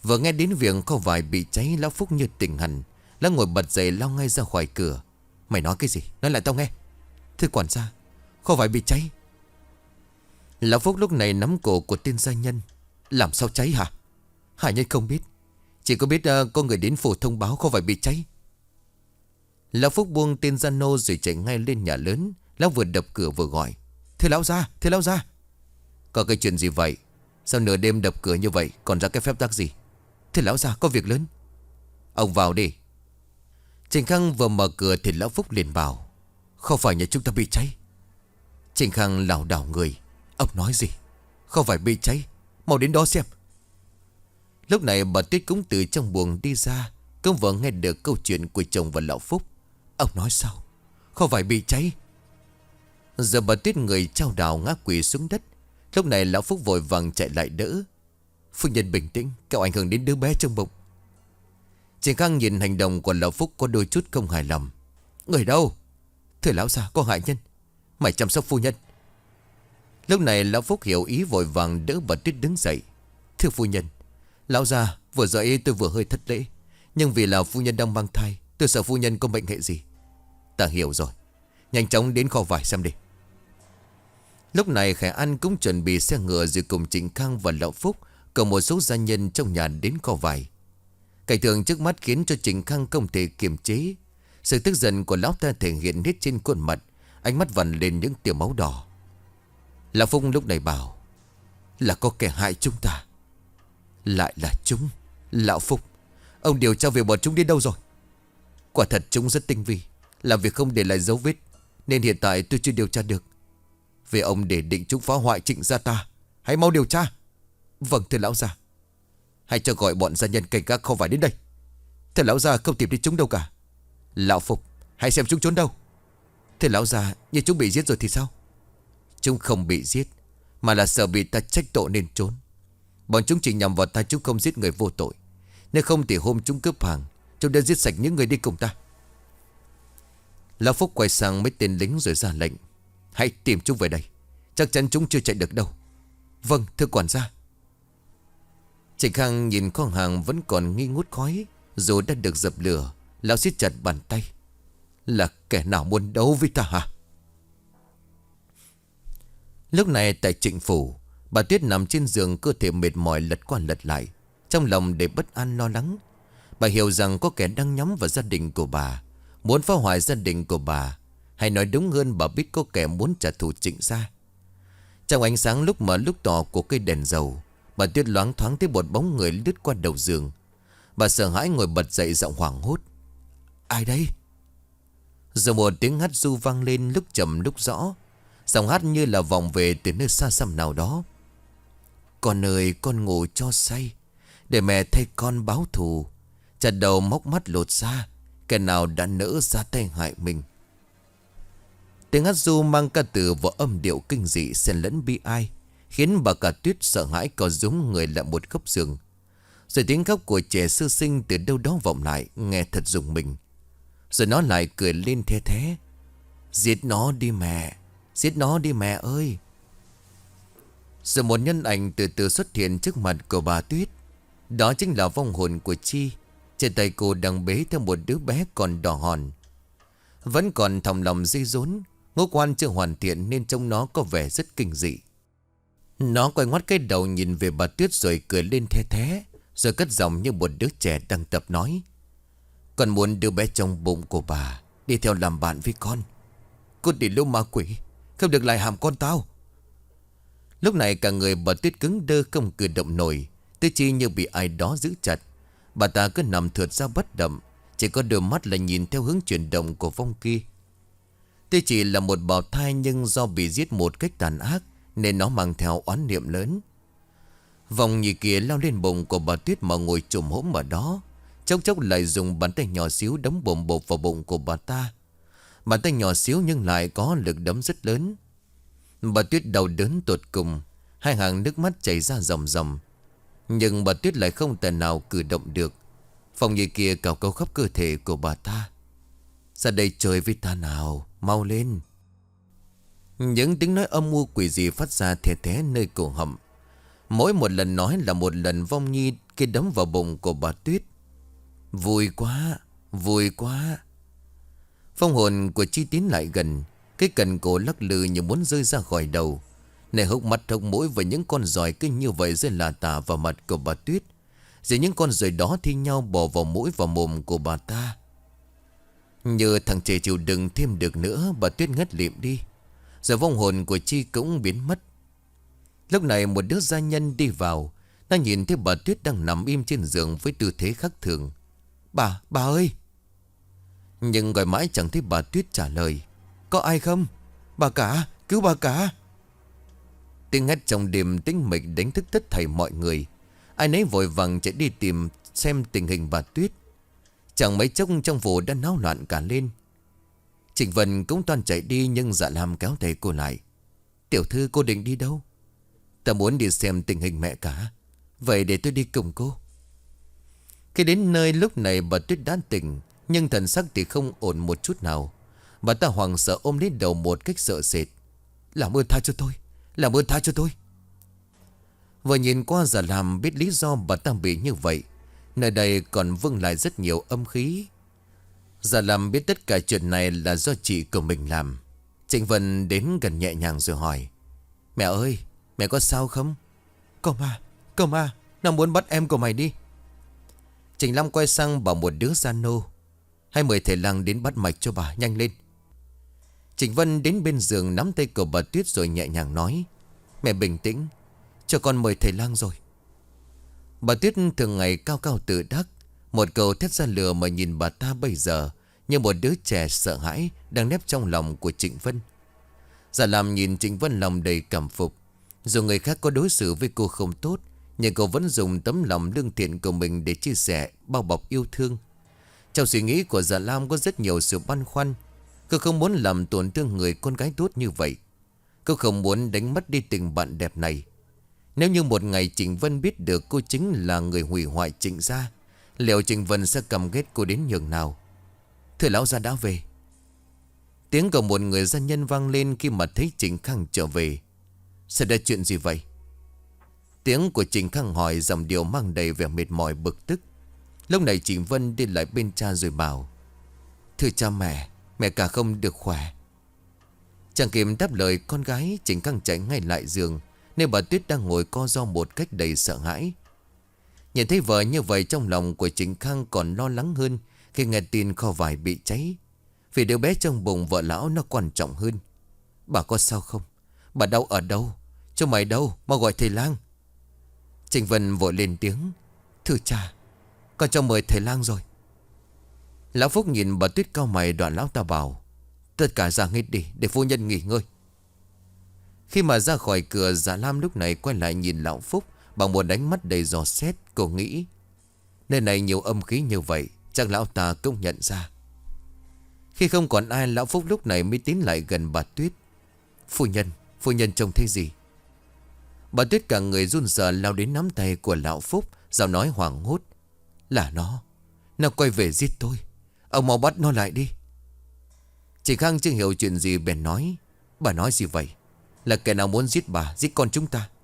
Vừa nghe đến việc kho vải bị cháy, lão Phúc như tỉnh hẳn. Lão ngồi bật dậy lao ngay ra khỏi cửa. Mày nói cái gì? Nói lại tao nghe. Thưa quản gia, kho vải bị cháy. Lão Phúc lúc này nắm cổ của tên gia nhân. Làm sao cháy hả? Hải nhân không biết. Chỉ có biết có người đến phủ thông báo kho vải bị cháy. Lão Phúc buông tên gia nô rồi chạy ngay lên nhà lớn. Lão vừa đập cửa vừa gọi. Thưa lão gia, thưa lão gia. Có cái chuyện gì vậy? Sao nửa đêm đập cửa như vậy? Còn ra cái phép tắc gì? Thưa lão gia, có việc lớn. Ông vào đi. Trình Khang vừa mở cửa thì lão Phúc liền bảo. Không phải nhà chúng ta bị cháy. Trình Khang lảo đảo người. Ông nói gì? Không phải bị cháy. Mau đến đó xem. Lúc này bà Tuyết cũng từ trong buồng đi ra. Cũng vừa nghe được câu chuyện của chồng và lão Phúc. Ông nói sao? Không phải bị cháy. Giờ bà Tuyết người trao đảo ngã quỵ xuống đất. Lúc này lão Phúc vội vàng chạy lại đỡ. Phu nhân bình tĩnh, kẻo ảnh hưởng đến đứa bé trong bụng. Trình Khang nhìn hành động của lão Phúc có đôi chút không hài lòng. Người đâu? Thưa lão già, có hại nhân. Mày chăm sóc phu nhân. Lúc này lão Phúc hiểu ý vội vàng đỡ bà Tuyết đứng dậy. Thưa phu nhân, lão già, vừa dậy tôi vừa hơi thất lễ. Nhưng vì là phu nhân đang mang thai, tôi sợ phu nhân có bệnh hệ gì. Ta hiểu rồi. Nhanh chóng đến kho vải xem đi. Lúc này Khải An cũng chuẩn bị xe ngựa rồi cùng Trịnh Khang và lão Phúc cùng một số gia nhân trong nhà đến kho vải. Cảnh tượng trước mắt khiến cho Trịnh Khang không thể kiềm chế. Sự tức giận của lão ta thể hiện hết trên khuôn mặt. Ánh mắt vằn lên những tia máu đỏ. Lão Phúc lúc này bảo. Là có kẻ hại chúng ta. Lại là chúng. Lão Phúc, ông điều tra về bọn chúng đến đâu rồi? Quả thật chúng rất tinh vi, làm việc không để lại dấu vết, nên hiện tại tôi chưa điều tra được. Vì ông để định chúng phá hoại Trịnh gia ta, hãy mau điều tra. Vâng thưa lão gia. Hãy cho gọi bọn gia nhân canh gác không phải đến đây. Thưa lão gia, không tìm thấy chúng đâu cả. Lão Phúc, hãy xem chúng trốn đâu. Thưa lão gia, như chúng bị giết rồi thì sao? Chúng không bị giết, mà là sợ bị ta trách tội nên trốn. Bọn chúng chỉ nhằm vào ta, chúng không giết người vô tội. Nếu không thì hôm chúng cướp hàng, chúng đã giết sạch những người đi cùng ta. Lão Phúc quay sang mấy tên lính rồi ra lệnh. Hãy tìm chúng về đây. Chắc chắn chúng chưa chạy được đâu. Vâng thưa quản gia. Trịnh Khang nhìn kho hàng vẫn còn nghi ngút khói, dù đã được dập lửa. Lão siết chặt bàn tay. Là kẻ nào muốn đấu với ta hả? Lúc này tại Trịnh phủ, bà Tuyết nằm trên giường, cơ thể mệt mỏi lật qua lật lại, trong lòng để bất an lo lắng. Bà hiểu rằng có kẻ đang nhắm vào gia đình của bà, muốn phá hoại gia đình của bà. Hay nói đúng hơn, bà biết có kẻ muốn trả thù Trịnh gia. Trong ánh sáng lúc mờ lúc tỏ của cây đèn dầu, bà Tuyết loáng thoáng thấy một bóng người lướt qua đầu giường. Bà sợ hãi ngồi bật dậy, giọng hoảng hốt. Ai đây? Rồi một tiếng hát ru vang lên, lúc chậm lúc rõ. Giọng hát như là vọng về từ nơi xa xăm nào đó. Con ơi, con ngủ cho say, để mẹ thay con báo thù. Chặt đầu móc mắt lột ra, kẻ nào đã nỡ ra tay hại mình. Tiếng hát ru mang ca từ vào âm điệu kinh dị xen lẫn bi ai, khiến bà cả Tuyết sợ hãi co rúm người lại một góc giường. Rồi tiếng khóc của trẻ sơ sinh từ đâu đó vọng lại, nghe thật rùng mình. Rồi nó lại cười lên the thé. Giết nó đi mẹ, giết nó đi mẹ ơi. Rồi một nhân ảnh từ từ xuất hiện trước mặt của bà Tuyết. Đó chính là vong hồn của Chi. Trên tay cô đang bế theo một đứa bé còn đỏ hòn. Vẫn còn thòng lòng dây rốn. Ngũ quan chưa hoàn thiện nên trông nó có vẻ rất kinh dị. Nó quay ngoắt cái đầu nhìn về bà Tuyết rồi cười lên the thé. Rồi cất giọng như một đứa trẻ đang tập nói. Con muốn đứa bé trong bụng của bà đi theo làm bạn với con. Cút đi lũ ma quỷ, không được lại hàm con tao. Lúc này cả người bà Tuyết cứng đơ, không cử động nổi. Tứ chi như bị ai đó giữ chặt. Bà ta cứ nằm thượt ra bất động, chỉ có đôi mắt là nhìn theo hướng chuyển động của vong kia. Tuy chỉ là một bào thai, nhưng do bị giết một cách tàn ác nên nó mang theo oán niệm lớn. Vong nhì kia lao lên bụng của bà Tuyết mà ngồi chồm hổm ở đó. Chốc chốc lại dùng bàn tay nhỏ xíu đấm bồm bộp vào bụng của bà ta. Bàn tay nhỏ xíu nhưng lại có lực đấm rất lớn. Bà Tuyết đau đớn tột cùng, hai hàng nước mắt chảy ra ròng ròng. Nhưng bà Tuyết lại không thể nào cử động được. Phòng nhì kia cào cấu khắp cơ thể của bà ta. Ra đây chơi với ta nào, mau lên. Những tiếng nói âm u quỷ dị phát ra thè thé nơi cổ họng. Mỗi một lần nói là một lần vong nhi kia đấm vào bụng của bà Tuyết. Vui quá, vui quá. Phong hồn của Chi tiến lại gần. Cái cần cổ lắc lư như muốn rơi ra khỏi đầu. Này hốc mắt hốc mũi và những con giòi cứ như vậy rơi lả tả vào mặt của bà Tuyết. Rồi những con giòi đó thi nhau bò vào mũi và mồm của bà ta. Như thằng trẻ chịu đựng thêm được nữa, bà Tuyết ngất lịm đi. Rồi vong hồn của Chi cũng biến mất. Lúc này một đứa gia nhân đi vào. Nó nhìn thấy bà Tuyết đang nằm im trên giường với tư thế khác thường. Bà ơi! Nhưng gọi mãi chẳng thấy bà Tuyết trả lời. Có ai không? Bà cả, cứu bà cả! Tiếng hét trong đêm tĩnh mịch đánh thức tất thảy mọi người. Ai nấy vội vàng chạy đi tìm xem tình hình bà Tuyết. Chẳng mấy chốc trong phủ đã náo loạn cả lên. Trịnh Vân cũng toan chạy đi, nhưng Dạ Lam kéo tay cô lại. Tiểu thư, cô định đi đâu? Ta muốn đi xem tình hình mẹ cả. Vậy để tôi đi cùng cô. Khi đến nơi lúc này bà Tuyết đã tỉnh, nhưng thần sắc thì không ổn một chút nào. Bà ta hoảng sợ ôm lấy đầu một cách sợ sệt. Làm ơn tha cho tôi, làm ơn tha cho tôi. Vừa nhìn qua Dạ Lam biết lý do bà ta bị như vậy. Nơi đây còn vương lại rất nhiều âm khí. Dạ Lam biết tất cả chuyện này là do chị của mình làm. Trịnh Vân đến gần nhẹ nhàng rồi hỏi. Mẹ ơi, mẹ có sao không? Cô ma, nó muốn bắt em của mày đi. Trịnh Lam quay sang bảo một đứa gia nô. Hãy mời thầy lang đến bắt mạch cho bà, nhanh lên. Trịnh Vân đến bên giường nắm tay của bà Tuyết rồi nhẹ nhàng nói. Mẹ bình tĩnh, cho con mời thầy lang rồi. Bà Tuyết thường ngày cao cao tự đắc. Một câu thét ra lừa mà nhìn bà ta bây giờ như một đứa trẻ sợ hãi đang nép trong lòng của Trịnh Vân. Dạ Lam nhìn Trịnh Vân lòng đầy cảm phục. Dù người khác có đối xử với cô không tốt, nhưng cô vẫn dùng tấm lòng lương thiện của mình để chia sẻ, bao bọc yêu thương. Trong suy nghĩ của Dạ Lam có rất nhiều sự băn khoăn. Cô không muốn làm tổn thương người con gái tốt như vậy. Cô không muốn đánh mất đi tình bạn đẹp này. Nếu như một ngày Trịnh Vân biết được cô chính là người hủy hoại Trịnh gia, liệu Trịnh Vân sẽ căm ghét cô đến nhường nào? Thưa lão gia đã về. Tiếng của một người gia nhân vang lên khi mà thấy Trịnh Khang trở về. Xảy ra chuyện gì vậy? Tiếng của Trịnh Khang hỏi, giọng điệu mang đầy vẻ mệt mỏi bực tức. Lúc này Trịnh Vân đi lại bên cha rồi bảo. Thưa cha mẹ cả không được khỏe. Chẳng kịp đáp lời con gái, Trịnh Khang chạy ngay lại giường, nên bà Tuyết đang ngồi co ro một cách đầy sợ hãi. Nhìn thấy vợ như vậy, trong lòng của Trịnh Khang còn lo lắng hơn khi nghe tin kho vải bị cháy. Vì đứa bé trong bụng vợ lão nó quan trọng hơn. Bà có sao không? Bà đau ở đâu? Cho mày đâu? Mau gọi thầy lang. Trịnh Vân vội lên tiếng. Thưa cha, con cho mời thầy lang rồi. Lão Phúc nhìn bà Tuyết cau mày, đoạn lão ta bảo. Tất cả ra hết đi để phu nhân nghỉ ngơi. Khi mà ra khỏi cửa, Dạ Lam lúc này quay lại nhìn lão Phúc bằng một ánh mắt đầy dò xét. Cô nghĩ nơi này nhiều âm khí như vậy, chắc lão ta cũng nhận ra. Khi không còn ai, lão Phúc lúc này mới tiến lại gần bà Tuyết. Phu nhân trông thấy gì? Bà Tuyết cả người run rẩy lao đến nắm tay của lão Phúc, giọng nói hoảng hốt. Là nó quay về giết tôi. Ông mau bắt nó lại đi. Chị Khang chưa hiểu chuyện gì bèn nói. Bà nói gì vậy? Là kẻ nào muốn giết bà, giết con chúng ta?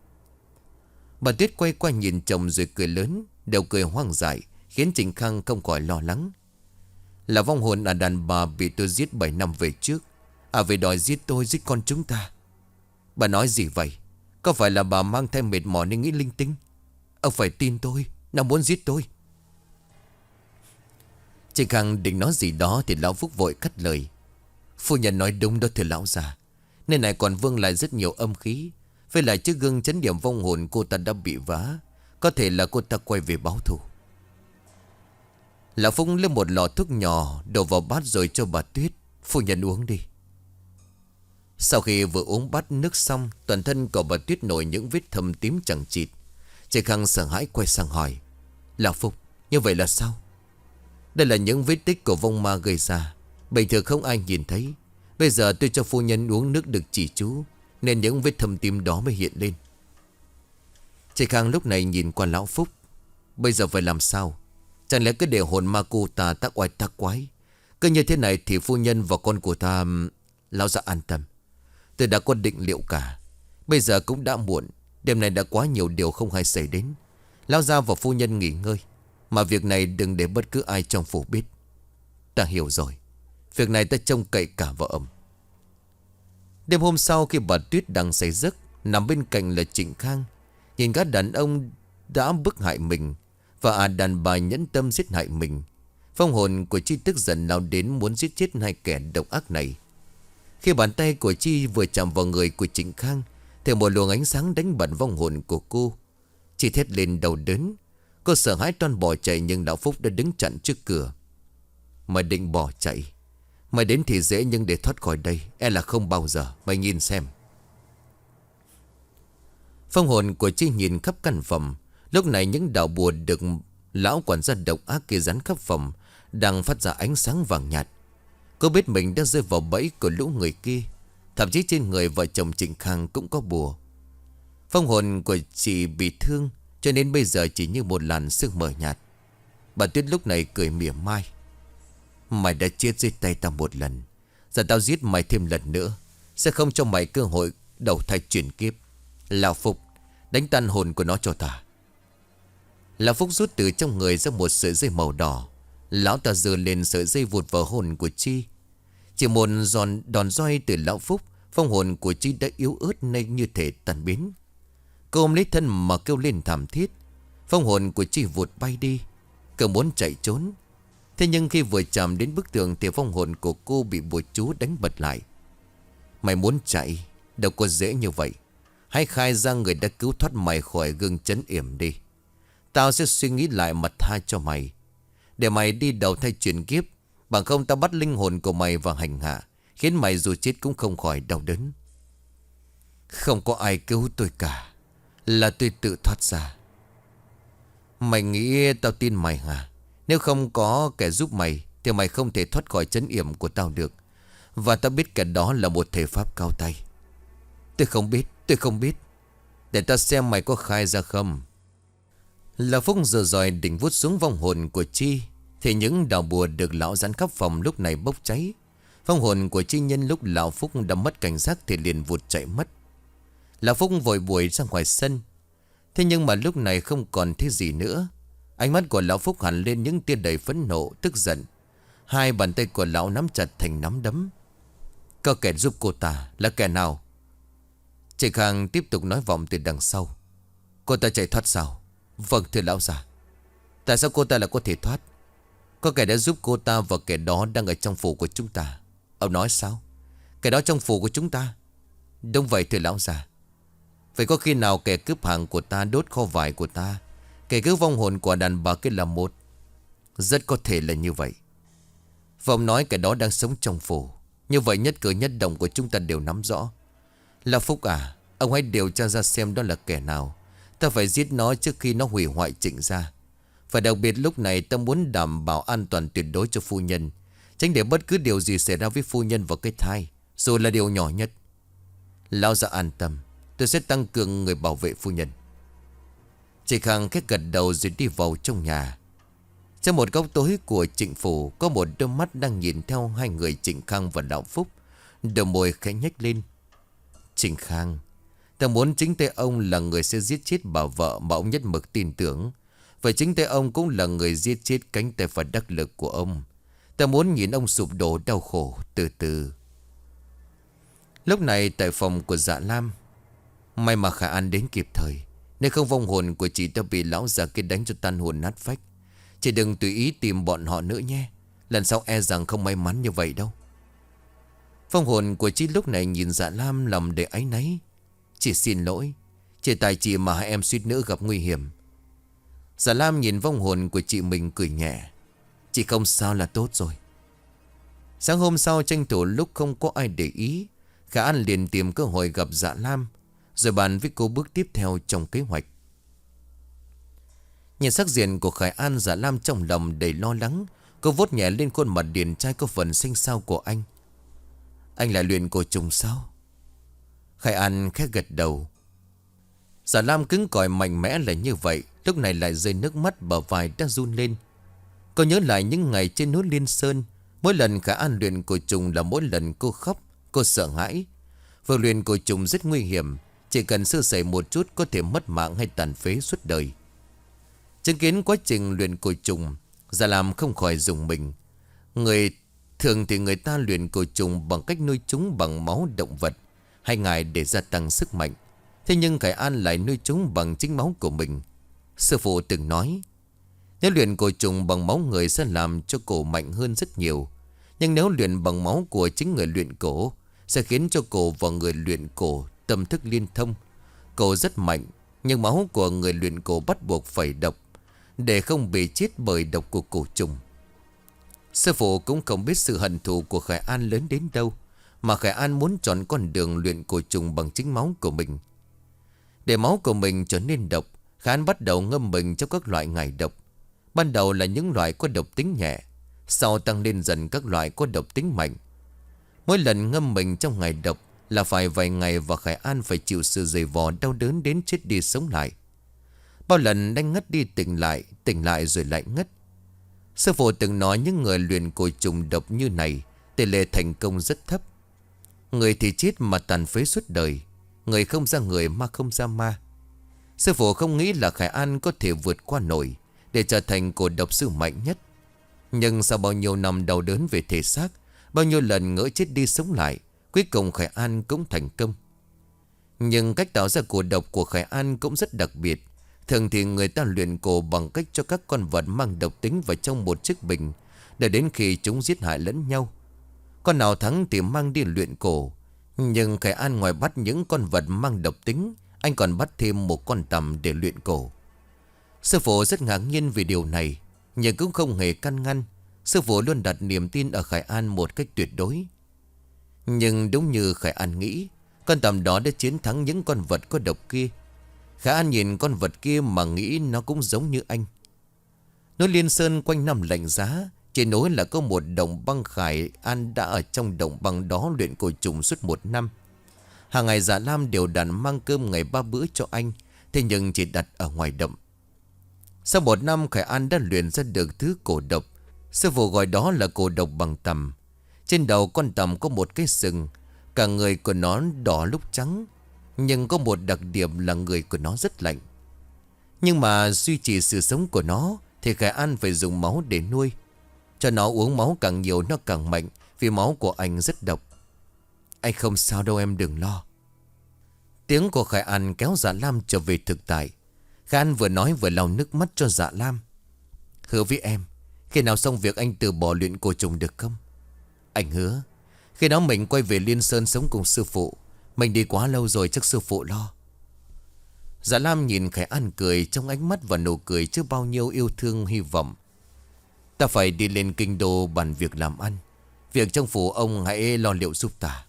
Bà Tuyết quay qua nhìn chồng rồi cười lớn, đều cười hoang dại, khiến Trịnh Khang không khỏi lo lắng. Là vong hồn đàn bà bị tôi giết 7 năm về trước. Về đòi giết tôi, giết con chúng ta. Bà nói gì vậy? Có phải là bà mang thêm mệt mỏi nên nghĩ linh tinh? Ông phải tin tôi, nó muốn giết tôi. Trịnh Khang định nói gì đó thì lão Phúc vội cắt lời. Phu nhân nói đúng đó thưa lão già. Nơi này còn vương lại rất nhiều âm khí. Với lại chiếc gương chấn điểm vong hồn cô ta đã bị vá. Có thể là cô ta quay về báo thù. Lão Phúc lấy một lọ thuốc nhỏ đổ vào bát rồi cho bà Tuyết. Phu nhân uống đi. Sau khi vừa uống bát nước xong, toàn thân của bà Tuyết nổi những vết thâm tím chẳng chịt. Trịnh Khang sợ hãi quay sang hỏi. Lão Phúc, như vậy là sao? Đây là những vết tích của vong ma gây ra. Bình thường không ai nhìn thấy. Bây giờ tôi cho phu nhân uống nước được chỉ chú, nên những vết thâm tím đó mới hiện lên. Trịnh Khang lúc này nhìn qua lão Phúc. Bây giờ phải làm sao? Chẳng lẽ cứ để hồn ma cô ta tác oai tác quái? Cứ như thế này thì phu nhân và con của ta... Lão già an tâm. Tôi đã có định liệu cả. Bây giờ cũng đã muộn. Đêm nay đã quá nhiều điều không hay xảy đến. Lão gia và phu nhân nghỉ ngơi, mà việc này đừng để bất cứ ai trong phủ biết. Ta hiểu rồi. Việc này ta trông cậy cả vào ông. Đêm hôm sau khi bà Tuyết đang say giấc, nằm bên cạnh là Trịnh Khang, nhìn các đàn ông đã bức hại mình và đàn bà nhẫn tâm giết hại mình, phong hồn của Chi tức giận lao đến muốn giết chết hai kẻ độc ác này. Khi bàn tay của Chi vừa chạm vào người của Trịnh Khang thì một luồng ánh sáng đánh bật vong hồn của cô. Chi thét lên đau đớn. Cô sợ hãi toan bỏ chạy, nhưng lão Phúc đã đứng chặn trước cửa. Mày định bỏ chạy? Mày đến thì dễ, nhưng để thoát khỏi đây e là không bao giờ. Mày nhìn xem. Phong hồn của Chi nhìn khắp căn phòng. Lúc này những đạo bùa được lão quản gia độc ác kia dán khắp phòng đang phát ra ánh sáng vàng nhạt. Cô biết mình đang rơi vào bẫy của lũ người kia. Thậm chí trên người vợ chồng Trịnh Khang cũng có bùa. Phong hồn của chị bị thương, cho nên bây giờ chỉ như một làn sương mờ nhạt. Bà Tuyết lúc này cười mỉa mai. Mày đã chết dưới tay tao một lần, giờ tao giết mày thêm lần nữa, sẽ không cho mày cơ hội đầu thai chuyển kiếp. Lão Phúc, đánh tan hồn của nó cho ta. Lão Phúc rút từ trong người ra một sợi dây màu đỏ. Lão ta giơ lên sợi dây vụt vào hồn của Chi. Chỉ một đòn roi từ lão Phúc, phong hồn của Chi đã yếu ớt nên như thể tan biến. Cô ôm lấy thân mà kêu lên thảm thiết. Phong hồn của Chi vụt bay đi. Cậu muốn chạy trốn. Thế nhưng khi vừa chạm đến bức tường thì phong hồn của cô bị bùa chú đánh bật lại. Mày muốn chạy đâu có dễ như vậy. Hãy khai ra người đã cứu thoát mày khỏi gương trấn yểm đi. Tao sẽ suy nghĩ lại mà tha cho mày, để mày đi đầu thai chuyển kiếp. Bằng không tao bắt linh hồn của mày vào hành hạ, khiến mày dù chết cũng không khỏi đau đớn. Không có ai cứu tôi cả, là tôi tự thoát ra. Mày nghĩ tao tin mày hả? Nếu không có kẻ giúp mày thì mày không thể thoát khỏi trấn yểm của tao được. Và tao biết kẻ đó là một thể pháp cao tay. Tôi không biết. Để tao xem mày có khai ra không. Là Phúc giờ rồi định vút xuống vong hồn của Chi, thì những đạo bùa được lão dán khắp phòng lúc này bốc cháy. Vong hồn của Chi nhân lúc lão Phúc đã mất cảnh giác thì liền vụt chạy mất. Lão Phúc vội vội ra ngoài sân. Thế nhưng mà lúc này không còn thấy gì nữa. Ánh mắt của lão Phúc hẳn lên những tia đầy phẫn nộ, tức giận. Hai bàn tay của lão nắm chặt thành nắm đấm. Có kẻ giúp cô ta, là kẻ nào? Chị Khang tiếp tục nói vọng từ đằng sau. Cô ta chạy thoát sao? Vâng thưa lão già. Tại sao cô ta lại có thể thoát? Có kẻ đã giúp cô ta, và kẻ đó đang ở trong phủ của chúng ta. Ông nói sao? Kẻ đó trong phủ của chúng ta? Đúng vậy thưa lão già. Vậy có khi nào kẻ cướp hàng của ta đốt kho vải của ta, kẻ cướp vong hồn của đàn bà kia là một? Rất có thể là như vậy. Và ông nói kẻ đó đang sống trong phủ. Như vậy nhất cử nhất động của chúng ta đều nắm rõ. Lão Phúc à, ông hãy điều tra ra xem đó là kẻ nào. Ta phải giết nó trước khi nó hủy hoại Trịnh gia. Và đặc biệt lúc này ta muốn đảm bảo an toàn tuyệt đối cho phu nhân, tránh để bất cứ điều gì xảy ra với phu nhân và cái thai, dù là điều nhỏ nhất. Lão gia an tâm, tôi sẽ tăng cường người bảo vệ phu nhân. Chị Khang khẽ gật đầu rồi đi vào trong nhà. Trong một góc tối của Trịnh phủ, có một đôi mắt đang nhìn theo hai người Trịnh Khang và Lão Phúc. Đôi môi khẽ nhếch lên. Trịnh Khang, ta muốn chính tay ông là người sẽ giết chết bà vợ mà ông nhất mực tin tưởng. Và chính tay ông cũng là người giết chết cánh tay phải đắc lực của ông. Ta muốn nhìn ông sụp đổ đau khổ từ từ. Lúc này tại phòng của Dạ Lam, may mà Khả An đến kịp thời, nếu không vong hồn của chị ta bị lão già kia đánh cho tan hồn nát phách. Chị đừng tùy ý tìm bọn họ nữa nhé. Lần sau e rằng không may mắn như vậy đâu. Vong hồn của chị lúc này nhìn Dạ Lam lòng để áy náy. Chị xin lỗi, chỉ tại chị mà hai em suýt nữa gặp nguy hiểm. Dạ Lam nhìn vong hồn của chị mình cười nhẹ. Chị không sao là tốt rồi. Sáng hôm sau tranh thủ lúc không có ai để ý, Khả An liền tìm cơ hội gặp Dạ Lam, rồi bàn với cô bước tiếp theo trong kế hoạch. Nhìn sắc diện của Khải An, Dạ Lam trong lòng đầy lo lắng. Cô vuốt nhẹ lên khuôn mặt điển trai có phần xinh xao của anh. Anh lại luyện cổ trùng sao? Khải An khẽ gật đầu. Dạ Lam cứng cỏi mạnh mẽ là như vậy, lúc này lại rơi nước mắt, bờ vai đã run lên. Cô nhớ lại những ngày trên núi Liên Sơn. Mỗi lần Khả An luyện cổ trùng là mỗi lần cô khóc, cô sợ hãi. Vừa luyện cổ trùng rất nguy hiểm, Chỉ cần sơ sẩy một chút có thể mất mạng hay tàn phế suốt đời. Chứng kiến quá trình luyện cổ trùng, Dạ Lam không khỏi rùng mình. Thường thì người ta luyện cổ trùng bằng cách nuôi chúng bằng máu động vật hay ngài để gia tăng sức mạnh. Thế nhưng Khải An lại nuôi chúng bằng chính máu của mình. Sư phụ từng nói, nếu luyện cổ trùng bằng máu người sẽ làm cho cổ mạnh hơn rất nhiều. Nhưng nếu luyện bằng máu của chính người luyện cổ, sẽ khiến cho cổ và người luyện cổ tâm thức liên thông. Cổ rất mạnh, nhưng máu của người luyện cổ bắt buộc phải độc, để không bị chết bởi độc của cổ trùng. Sư phụ cũng không biết sự hận thù của Khải An lớn đến đâu, mà Khải An muốn chọn con đường luyện cổ trùng bằng chính máu của mình. Để máu của mình trở nên độc, Khải An bắt đầu ngâm mình trong các loại ngải độc. Ban đầu là những loại có độc tính nhẹ, sau tăng lên dần các loại có độc tính mạnh. Mỗi lần ngâm mình trong ngải độc là phải vài ngày, và Khải An phải chịu sự dày vò đau đớn đến chết đi sống lại. Bao lần đánh ngất đi tỉnh lại rồi lại ngất. Sư phụ từng nói những người luyện cổ trùng độc như này tỷ lệ thành công rất thấp. Người thì chết mà tàn phế suốt đời, người không ra người ma không ra ma. Sư phụ không nghĩ là Khải An có thể vượt qua nổi để trở thành cổ độc sư mạnh nhất. Nhưng sau bao nhiêu năm đau đớn về thể xác, bao nhiêu lần ngỡ chết đi sống lại, cuối cùng Khải An cũng thành công. Nhưng cách tạo ra cổ độc của Khải An cũng rất đặc biệt. Thường thì người ta luyện cổ bằng cách cho các con vật mang độc tính vào trong một chiếc bình, để đến khi chúng giết hại lẫn nhau. Con nào thắng thì mang đi luyện cổ. Nhưng Khải An ngoài bắt những con vật mang độc tính, anh còn bắt thêm một con tằm để luyện cổ. Sư phụ rất ngạc nhiên vì điều này, nhưng cũng không hề can ngăn. Sư phụ luôn đặt niềm tin ở Khải An một cách tuyệt đối. Nhưng đúng như Khải An nghĩ, con tằm đó đã chiến thắng những con vật có độc kia. Khải An nhìn con vật kia mà nghĩ nó cũng giống như anh. Núi Liên Sơn quanh năm lạnh giá, trên núi là có một đồng băng. Khải An đã ở trong đồng băng đó luyện cổ trùng suốt 1 năm. Hàng ngày Dạ Lam đều đặn mang cơm ngày 3 bữa cho anh, thế nhưng chỉ đặt ở ngoài đậm. Sau 1 năm Khải An đã luyện ra được thứ cổ độc. Sư phụ gọi đó là cổ độc bằng tằm. Trên đầu con tằm có một cái sừng, cả người của nó đỏ lúc trắng. Nhưng có một đặc điểm là người của nó rất lạnh. Nhưng mà duy trì sự sống của nó thì Khải An phải dùng máu để nuôi. Cho nó uống máu càng nhiều nó càng mạnh, vì máu của anh rất độc. Anh không sao đâu, em đừng lo. Tiếng của Khải An kéo Dạ Lam trở về thực tại. Khải An vừa nói vừa lau nước mắt cho Dạ Lam. Hứa với em, khi nào xong việc anh từ bỏ luyện cổ trùng được không? Anh hứa. Khi đó mình quay về Liên Sơn sống cùng sư phụ. Mình đi quá lâu rồi, chắc sư phụ lo. Dạ Lam nhìn Khải An cười, trong ánh mắt và nụ cười chứa bao nhiêu yêu thương hy vọng. Ta phải đi lên kinh đô bàn việc làm ăn. Việc trong phủ ông hãy lo liệu giúp ta.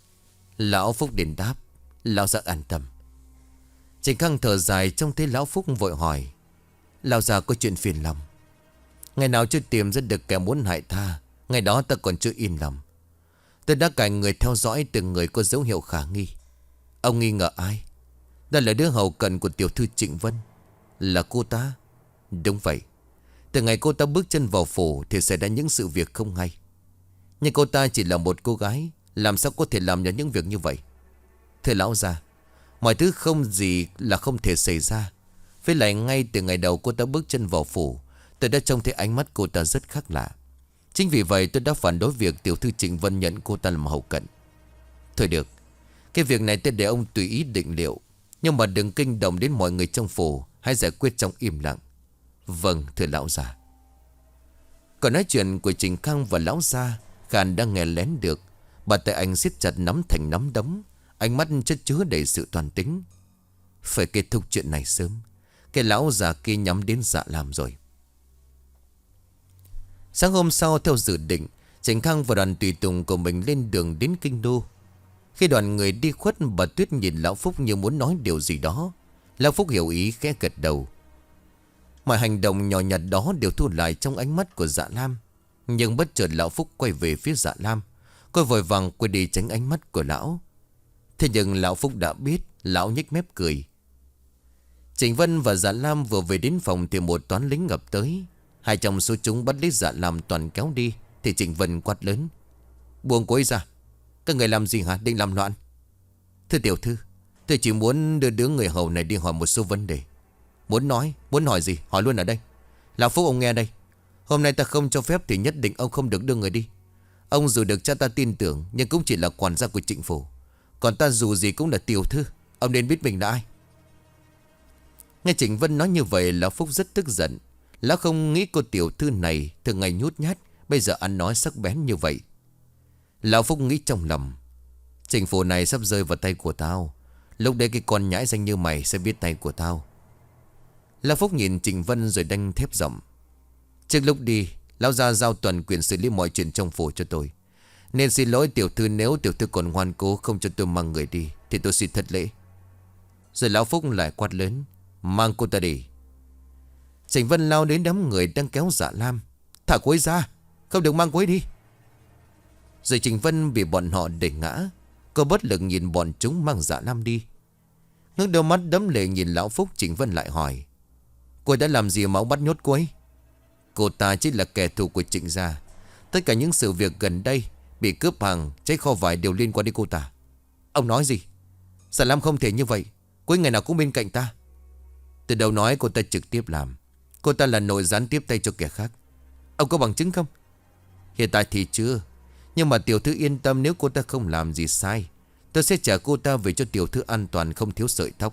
Lão Phúc đền đáp. Lão già an tâm. Trịnh Khang thở dài, trông thấy Lão Phúc vội hỏi. Lão già có chuyện phiền lòng. Ngày nào chưa tìm ra được kẻ muốn hại ta, ngày đó ta còn chưa yên lòng. Tôi đã cài người theo dõi từng người có dấu hiệu khả nghi. Ông nghi ngờ ai? Đó là đứa hầu cận của tiểu thư Trịnh Vân. Là cô ta? Đúng vậy. Từ ngày cô ta bước chân vào phủ thì xảy ra những sự việc không hay. Nhưng cô ta chỉ là một cô gái, làm sao có thể làm ra những việc như vậy? Thưa lão già, mọi thứ không gì là không thể xảy ra. Với lại ngay từ ngày đầu cô ta bước chân vào phủ, tôi đã trông thấy ánh mắt cô ta rất khác lạ. Chính vì vậy tôi đã phản đối việc tiểu thư Trịnh Vân nhận cô ta làm hầu cận. Thôi được, cái việc này tôi để ông tùy ý định liệu. Nhưng mà đừng kinh động đến mọi người trong phủ, hãy giải quyết trong im lặng. Vâng, thưa lão già. Còn nói chuyện của Trịnh Khang và lão gia, Khàn đang nghe lén được. Bàn tay anh siết chặt nắm thành nắm đấm, ánh mắt chất chứa đầy sự toàn tính. Phải kết thúc chuyện này sớm. Cái lão già kia nhắm đến Dạ Lam rồi. Sáng hôm sau, theo dự định, Trịnh Khang và đoàn tùy tùng của mình lên đường đến kinh đô. Khi đoàn người đi khuất, bà Tuyết nhìn Lão Phúc như muốn nói điều gì đó. Lão Phúc hiểu ý, khẽ gật đầu. Mọi hành động nhỏ nhặt đó đều thu lại trong ánh mắt của Dạ Lam. Nhưng bất chợt Lão Phúc quay về phía Dạ Lam. Cô vội vàng quay đi tránh ánh mắt của lão. Thế nhưng Lão Phúc đã biết. Lão nhếch mép cười. Trịnh Vân và Dạ Lam vừa về đến phòng thì một toán lính ngập tới. Hai trong số chúng bắt lấy Dạ Lam toàn kéo đi. Thì Trịnh Vân quát lớn. Buông cô ấy ra. Các người làm gì hả? Định làm loạn? Thưa tiểu thư, Tôi chỉ muốn đưa đứa người hầu này đi hỏi một số vấn đề. Muốn hỏi gì hỏi luôn ở đây. Lão Phúc ông nghe đây. Hôm nay ta không cho phép thì nhất định ông không được đưa người đi. Ông dù được cha ta tin tưởng nhưng cũng chỉ là quản gia của Trịnh phủ. Còn ta dù gì cũng là tiểu thư. Ông nên biết mình là ai. Nghe Trịnh Vân nói như vậy, Lão Phúc rất tức giận. Lão không nghĩ cô tiểu thư này thường ngày nhút nhát, bây giờ ăn nói sắc bén như vậy. Lão Phúc nghĩ trong lòng, Trịnh phủ này sắp rơi vào tay của tao. Lúc đấy cái con nhãi danh như mày sẽ biết tay của tao. Lão Phúc nhìn Trịnh Vân rồi đanh thép giọng. Trước lúc đi, lão ra giao toàn quyền xử lý mọi chuyện trong phủ cho tôi. Nên xin lỗi tiểu thư, nếu tiểu thư còn ngoan cố không cho tôi mang người đi thì tôi xin thất lễ. Rồi Lão Phúc lại quát lớn, mang cô ta đi. Trịnh Vân lao đến đám người đang kéo Dạ Lam. Thả cô ấy ra, không được mang cô ấy đi. Rồi Trịnh Vân bị bọn họ đẩy ngã. Cô bất lực nhìn bọn chúng mang Dạ Lam đi. Ngước đôi mắt đẫm lệ nhìn Lão Phúc, Trịnh Vân lại hỏi, cô ấy đã làm gì mà ông bắt nhốt cô ấy? Cô ta chỉ là kẻ thù của Trịnh gia. Tất cả những sự việc gần đây, bị cướp hàng, cháy kho vải đều liên quan đến cô ta. Ông nói gì? Dạ Lam không thể như vậy. Cô ấy ngày nào cũng bên cạnh ta. Từ đầu nói cô ta trực tiếp làm. Cô ta là nội gián tiếp tay cho kẻ khác. Ông có bằng chứng không? Hiện tại thì chưa. Nhưng mà tiểu thư yên tâm, nếu cô ta không làm gì sai, tôi sẽ trả cô ta về cho tiểu thư an toàn, không thiếu sợi tóc.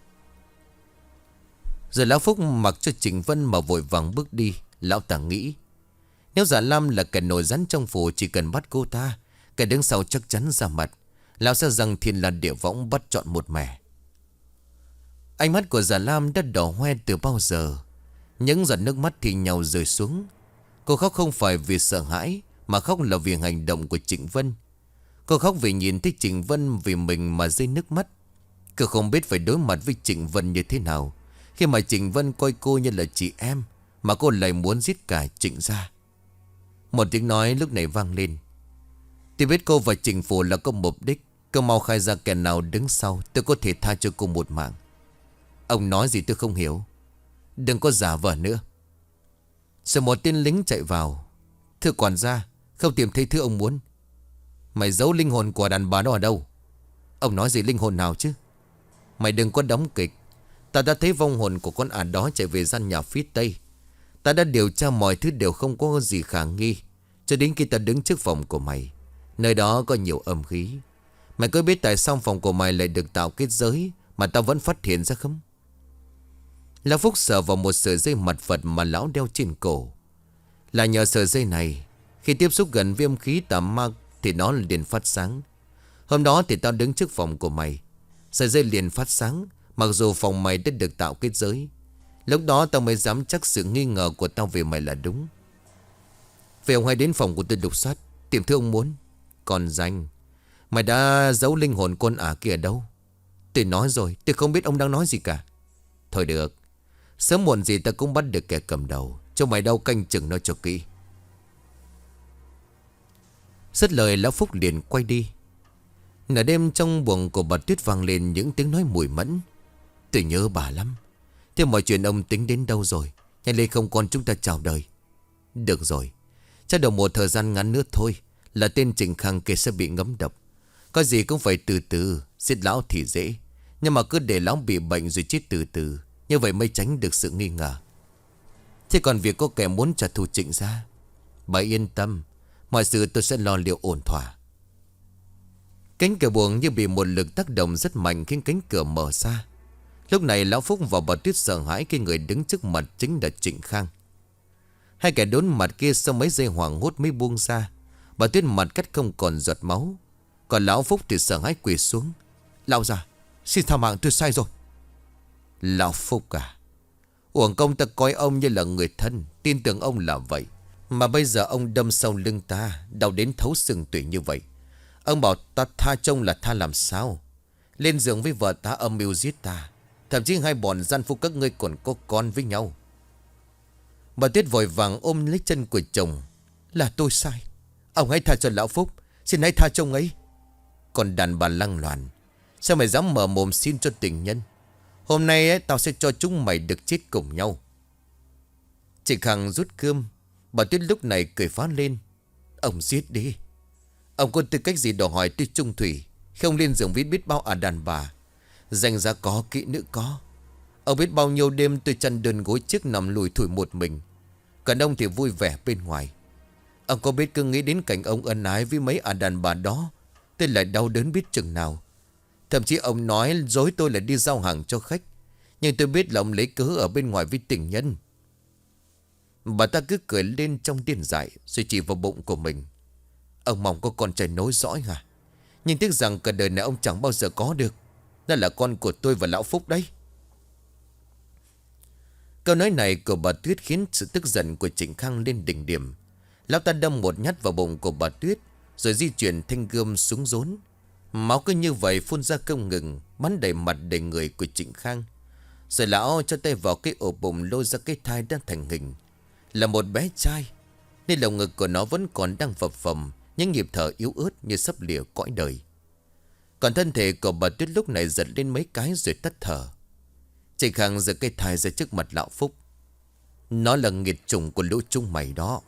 Rồi Lão Phúc mặc cho Trịnh Vân mà vội vàng bước đi. Lão ta nghĩ, nếu Dạ Lam là kẻ nổi rắn trong phủ, chỉ cần bắt cô ta, kẻ đứng sau chắc chắn ra mặt. Lão sẽ rằng thiên là địa võng bắt chọn một mẻ. Ánh mắt của Dạ Lam đã đỏ hoe từ bao giờ. Những giọt nước mắt thì nhào rơi xuống. Cô khóc không phải vì sợ hãi, mà khóc là vì hành động của Trịnh Vân. Cô khóc vì nhìn thấy Trịnh Vân vì mình mà rơi nước mắt. Cô không biết phải đối mặt với Trịnh Vân như thế nào, khi mà Trịnh Vân coi cô như là chị em, mà cô lại muốn giết cả Trịnh gia. Một tiếng nói lúc này vang lên. Tôi biết cô và Trịnh phủ là có mục đích. Cô mau khai ra kẻ nào đứng sau, tôi có thể tha cho cô một mạng. Ông nói gì tôi không hiểu. Đừng có giả vờ nữa. Rồi một tên lính chạy vào. Thưa quản gia, không tìm thấy thứ ông muốn. Mày giấu linh hồn của đàn bà đó ở đâu? Ông nói gì linh hồn nào chứ? Mày đừng có đóng kịch. Ta đã thấy vong hồn của con ả đó chạy về gian nhà phía tây. Ta đã điều tra mọi thứ đều không có gì khả nghi, cho đến khi ta đứng trước phòng của mày. Nơi đó có nhiều âm khí. Mày có biết tại sao phòng của mày lại được tạo kết giới mà ta vẫn phát hiện ra không? Lão Phúc sờ vào một sợi dây mặt vật mà lão đeo trên cổ. Là nhờ sợi dây này, khi tiếp xúc gần viêm khí tà ma thì nó liền phát sáng. Hôm đó thì tao đứng trước phòng của mày, sợi dây liền phát sáng, mặc dù phòng mày đã được tạo kết giới. Lúc đó tao mới dám chắc sự nghi ngờ của tao về mày là đúng. Vậy ông hãy đến phòng của tôi lục soát, tìm thứ ông muốn. Còn danh, mày đã giấu linh hồn con ả kia ở đâu? Tôi nói rồi, tôi không biết ông đang nói gì cả. Thôi được, sớm muộn gì ta cũng bắt được kẻ cầm đầu, cho mày đâu canh chừng nó cho kỹ. Dứt lời Lão Phúc liền quay đi. Nửa đêm trong buồng của bà Tuyết vang lên những tiếng nói mùi mẫn. Tôi nhớ bà lắm. Thế mọi chuyện ông tính đến đâu rồi? Nhanh lên không con chúng ta chào đời. Được rồi, chắc đầu một thời gian ngắn nữa thôi là tên Trịnh Khang kia sẽ bị ngấm độc. Có gì cũng phải từ từ. Giết lão thì dễ, nhưng mà cứ để lão bị bệnh rồi chết từ từ, như vậy mới tránh được sự nghi ngờ. Thế còn việc có kẻ muốn trả thù Trịnh gia, bà yên tâm, mọi sự tôi sẽ lo liệu ổn thỏa. Cánh cửa buồng như bị một lực tác động rất mạnh khiến cánh cửa mở ra. Lúc này Lão Phúc và bà Tuyết sợ hãi khi người đứng trước mặt chính là Trịnh Khang. Hai kẻ đốn mặt kia sau mấy giây hoảng hốt mới buông ra. Bà Tuyết mặt cắt không còn giọt máu, còn Lão Phúc thì sợ hãi quỳ xuống. Lão già, xin tha mạng, tôi sai rồi. Lão Phúc à, uổng công ta coi ông như là người thân, tin tưởng ông là vậy, mà bây giờ ông đâm sau lưng ta, đau đến thấu xương tủy như vậy. Ông bảo ta tha trông là tha làm sao? Lên giường với vợ ta âm mưu giết ta, thậm chí hai bọn gian phu các ngươi còn có con với nhau. Bà Tuyết vội vàng ôm lấy chân của chồng. Là tôi sai, ông hãy tha cho Lão Phúc, xin hãy tha cho ông ấy. Còn đàn bà lăng loàn, sao mày dám mở mồm xin cho tình nhân? Hôm nay ấy, tao sẽ cho chúng mày được chết cùng nhau. Trịnh Khang rút cơm. Bà Tuyết lúc này cười phá lên. Ông giết đi. Ông có tư cách gì đòi hỏi tôi trung thủy, không lên giường biết bao đàn bà. Danh giá có, kỹ nữ có. Ông biết bao nhiêu đêm tôi chăn đơn gối trước nằm lùi thủi một mình. Còn ông thì vui vẻ bên ngoài. Ông có biết cứ nghĩ đến cảnh ông ân ái với mấy đàn bà đó, tôi lại đau đớn biết chừng nào. Thậm chí ông nói dối tôi là đi giao hàng cho khách. Nhưng tôi biết là ông lấy cớ ở bên ngoài với tình nhân. Bà ta cứ cười lên trong điên dại rồi chỉ vào bụng của mình. Ông mong có con trai nối dõi hả? Nhưng tiếc rằng cả đời này ông chẳng bao giờ có được. Đó là con của tôi và lão Phúc đấy. Câu nói này của bà Tuyết khiến sự tức giận của Trịnh Khang lên đỉnh điểm. Lão ta đâm một nhát vào bụng của bà Tuyết, rồi di chuyển thanh gươm xuống rốn. Máu cứ như vậy phun ra không ngừng, bắn đầy mặt đầy người của Trịnh Khang. Rồi lão cho tay vào cái ổ bụng lôi ra cái thai đang thành hình. Là một bé trai, nên lồng ngực của nó vẫn còn đang phập phồng, những nhịp thở yếu ớt như sắp lìa cõi đời. Còn thân thể của bà Tuyết lúc này giật lên mấy cái rồi tắt thở. Trịnh Khang giơ cây thai ra trước mặt lão Phúc. Nó là nghiệt chủng của lũ chung mày đó.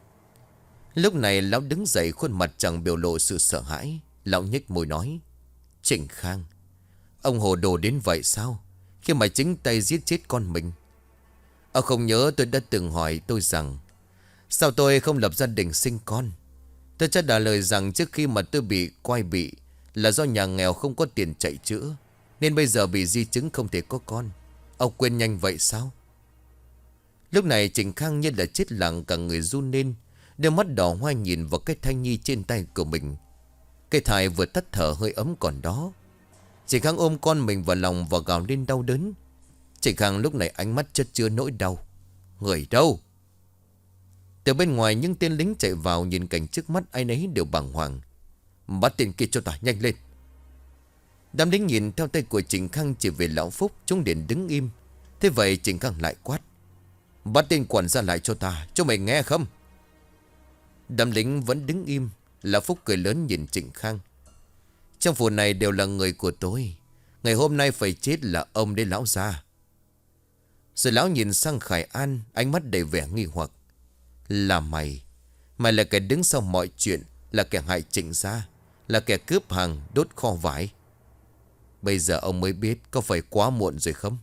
Lúc này lão đứng dậy, khuôn mặt chẳng biểu lộ sự sợ hãi. Lão nhếch môi nói: Trịnh Khang, ông hồ đồ đến vậy sao, khi mà chính tay giết chết con mình? Ông không nhớ tôi đã từng hỏi tôi rằng sao tôi không lập gia đình sinh con? Tôi trả lời rằng trước khi mà tôi bị quai bị là do nhà nghèo không có tiền chạy chữa, nên bây giờ bị di chứng không thể có con. Ông quên nhanh vậy sao? Lúc này Trịnh Khang như là chết lặng, cả người run lên, đôi mắt đỏ hoe nhìn vào cái thai nhi trên tay của mình. Cái thai vừa tắt thở hơi ấm còn đó. Trịnh Khang ôm con mình vào lòng và gào lên đau đớn. Trịnh Khang lúc này ánh mắt chất chứa nỗi đau. Người đâu? Từ bên ngoài những tên lính chạy vào, nhìn cảnh trước mắt ai nấy đều bàng hoàng. Bắt tên kia cho ta, nhanh lên. Đám lính nhìn theo tay của Trịnh Khang chỉ về lão Phúc, chúng liền đứng im. Thế vậy Trịnh Khang lại quát: Bắt tên quản gia lại cho ta, cho mày nghe không? Đám lính vẫn đứng im. Lão Phúc cười lớn nhìn Trịnh Khang: Trong phủ này đều là người của tôi. Ngày hôm nay phải chết là ông đấy lão già. Rồi lão nhìn sang Khải An, ánh mắt đầy vẻ nghi hoặc. Là mày? Mày là kẻ đứng sau mọi chuyện, là kẻ hại Trịnh gia, là kẻ cướp hàng, đốt kho vải. Bây giờ ông mới biết, có phải quá muộn rồi không?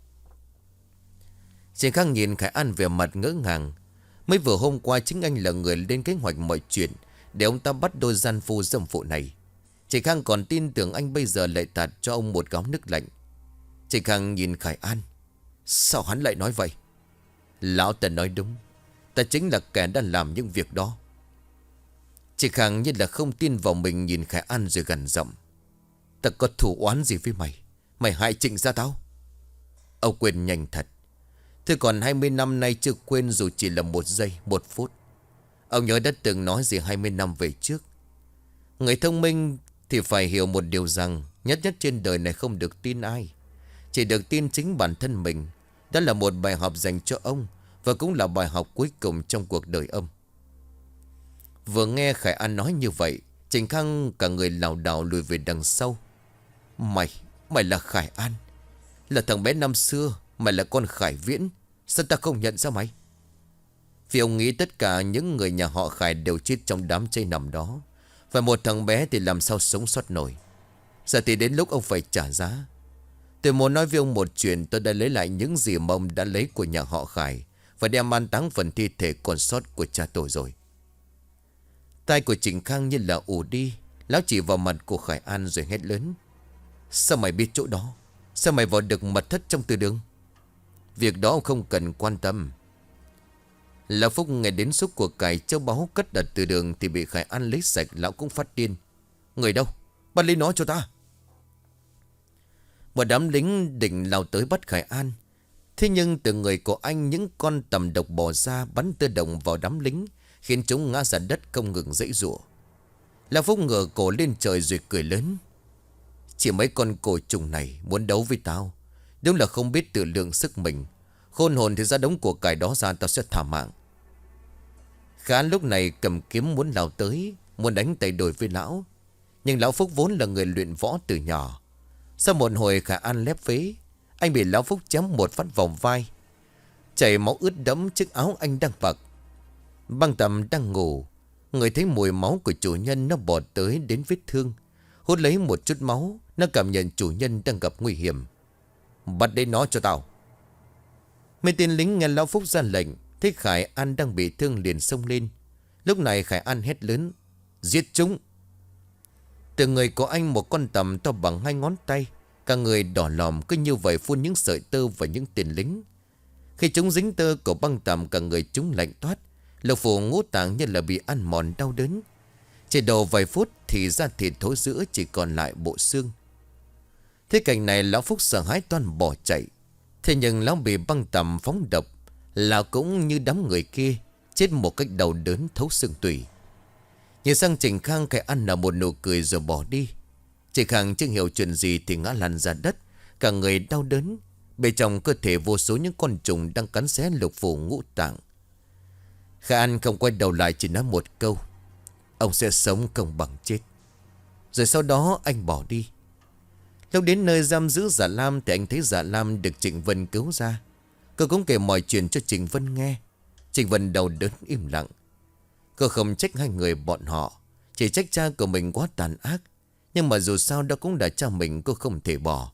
Trịnh Khang nhìn Khải An vẻ mặt ngỡ ngàng. Mới vừa hôm qua chính anh là người lên kế hoạch mọi chuyện để ông ta bắt đôi gian phu dâm phụ này. Trịnh Khang còn tin tưởng anh bây giờ lại tạt cho ông một gáo nước lạnh. Trịnh Khang nhìn Khải An: Sao hắn lại nói vậy? Lão ta nói đúng, ta chính là kẻ đã làm những việc đó. Trịnh Khang như là không tin vào mình, nhìn Khải An rồi gằn giọng: Ta có thù oán gì với mày? Mày hại Trịnh gia tao. Ông quên nhanh thật. Thế còn 20 năm nay chưa quên, dù chỉ là 1 giây, 1 phút. Ông nhớ đã từng nói gì 20 năm về trước. Người thông minh thì phải hiểu một điều rằng nhất nhất trên đời này không được tin ai, chỉ được tin chính bản thân mình. Đó là một bài học dành cho ông, và cũng là bài học cuối cùng trong cuộc đời ông. Vừa nghe Khải An nói như vậy, Trịnh Khang cả người lảo đảo lùi về đằng sau. Mày là Khải An, là thằng bé năm xưa. Mày là con Khải Viễn. Sao ta không nhận ra mày? Vì ông nghĩ tất cả những người nhà họ Khải đều chết trong đám cháy nằm đó, và một thằng bé thì làm sao sống sót nổi. Giờ thì đến lúc ông phải trả giá. Tôi muốn nói với ông một chuyện. Tôi đã lấy lại những gì mà ông đã lấy của nhà họ Khải, và đem an táng phần thi thể còn sót của cha tôi rồi. Tai của Trịnh Khang như là ù đi. Lão chỉ vào mặt của Khải An rồi hét lớn: Sao mày biết chỗ đó? Sao mày vào được mật thất trong từ đường? Việc đó ông không cần quan tâm. Lão Phúc nghe đến số của cải châu báu cất đặt từ đường thì bị Khải An lấy sạch. Lão cũng phát điên: Người đâu? Bắt lấy nó cho ta. Một đám lính định lao tới bắt Khải An. Thế nhưng từ người của anh, những con tầm độc bò ra, bắn tự động vào đám lính, khiến chúng ngã ra đất không ngừng giãy giụa. Lão Phúc ngửa cổ lên trời rồi cười lớn: Chỉ mấy con cổ trùng này muốn đấu với tao, đúng là không biết tự lượng sức mình. Khôn hồn thì ra đống của cải đó ra, tao sẽ thả mạng. Khá lúc này cầm kiếm muốn lao tới, muốn đánh tay đôi với lão. Nhưng lão Phúc vốn là người luyện võ từ nhỏ. Sau một hồi Khả An lép vế, anh bị lão Phúc chém một phát vào vai, chảy máu ướt đẫm chiếc áo anh đang mặc. Băng Tầm đang ngủ, người thấy mùi máu của chủ nhân, nó bò tới đến vết thương. hút lấy một chút máu. Nó cảm nhận chủ nhân đang gặp nguy hiểm. Bắt lấy nó cho tao. Mấy tên lính nghe lão Phúc ra lệnh, thấy Khải An đang bị thương liền xông lên. Lúc này Khải An hét lớn: giết chúng! Từ người của anh một con tằm to bằng 2 ngón tay. Cả người đỏ lòm cứ như vậy phun những sợi tơ vào những tên lính. Khi chúng dính tơ của băng tằm, cả người chúng lạnh toát. Lục phủ ngũ tạng như là bị ăn mòn đau đớn. Chỉ đầu vài phút thì da thịt thối rữa, chỉ còn lại bộ xương. Thế cảnh này lão Phúc sợ hãi toan bỏ chạy. Thế nhưng lão bị băng tằm phóng độc. Lão cũng như đám người kia, chết một cách đau đớn thấu xương tủy. Nhìn sang Trịnh Khang, Khải An nở một nụ cười rồi bỏ đi. Trịnh Khang chưa hiểu chuyện gì thì ngã lăn ra đất, cả người đau đớn. Bên trong cơ thể vô số những con trùng đang cắn xé lục phủ ngũ tạng. Khải An không quay đầu lại, chỉ nói một câu: ông sẽ sống không bằng chết. Rồi sau đó anh bỏ đi. Lúc đến nơi giam giữ Dạ Lam thì anh thấy Dạ Lam được Trịnh Vân cứu ra. Cô cũng kể mọi chuyện cho Trịnh Vân nghe. Trịnh Vân đau đớn im lặng. Cô không trách hai người bọn họ, chỉ trách cha của mình quá tàn ác. Nhưng mà dù sao đó cũng là cha mình, cô không thể bỏ.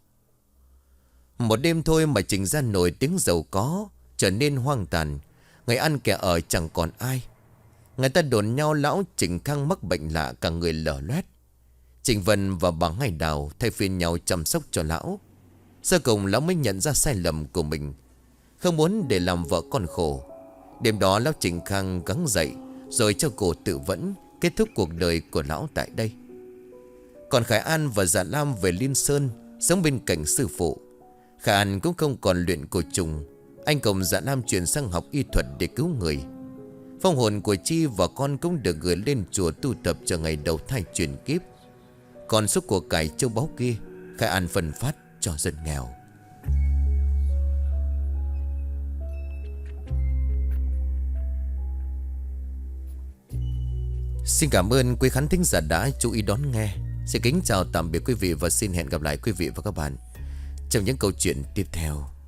Một đêm thôi mà Trịnh gia nổi tiếng giàu có trở nên hoang tàn. Người ăn kẻ ở chẳng còn ai. Người ta đồn nhau lão Trịnh Khang mắc bệnh lạ, cả người lở loét. Trịnh Vân và bà Ngày Đào thay phiên nhau chăm sóc cho lão. Sau cùng lão mới nhận ra sai lầm của mình, không muốn để làm vợ con khổ. Đêm đó lão Trịnh Khang gắng dậy rồi cho cổ tự vẫn, kết thúc cuộc đời của lão tại đây. Còn Khải An và Dạ Lam về Liên Sơn sống bên cạnh sư phụ. Khải An cũng không còn luyện cổ trùng. Anh cùng Dạ Lam chuyển sang học y thuật để cứu người. Phong hồn của Chi và con cũng được gửi lên chùa tu tập cho ngày đầu thai chuyển kiếp. Còn số của cải châu báu kia, Khải An phân phát cho dân nghèo. Xin cảm ơn quý khán thính giả đã chú ý đón nghe. Xin kính chào tạm biệt quý vị và xin hẹn gặp lại quý vị và các bạn trong những câu chuyện tiếp theo.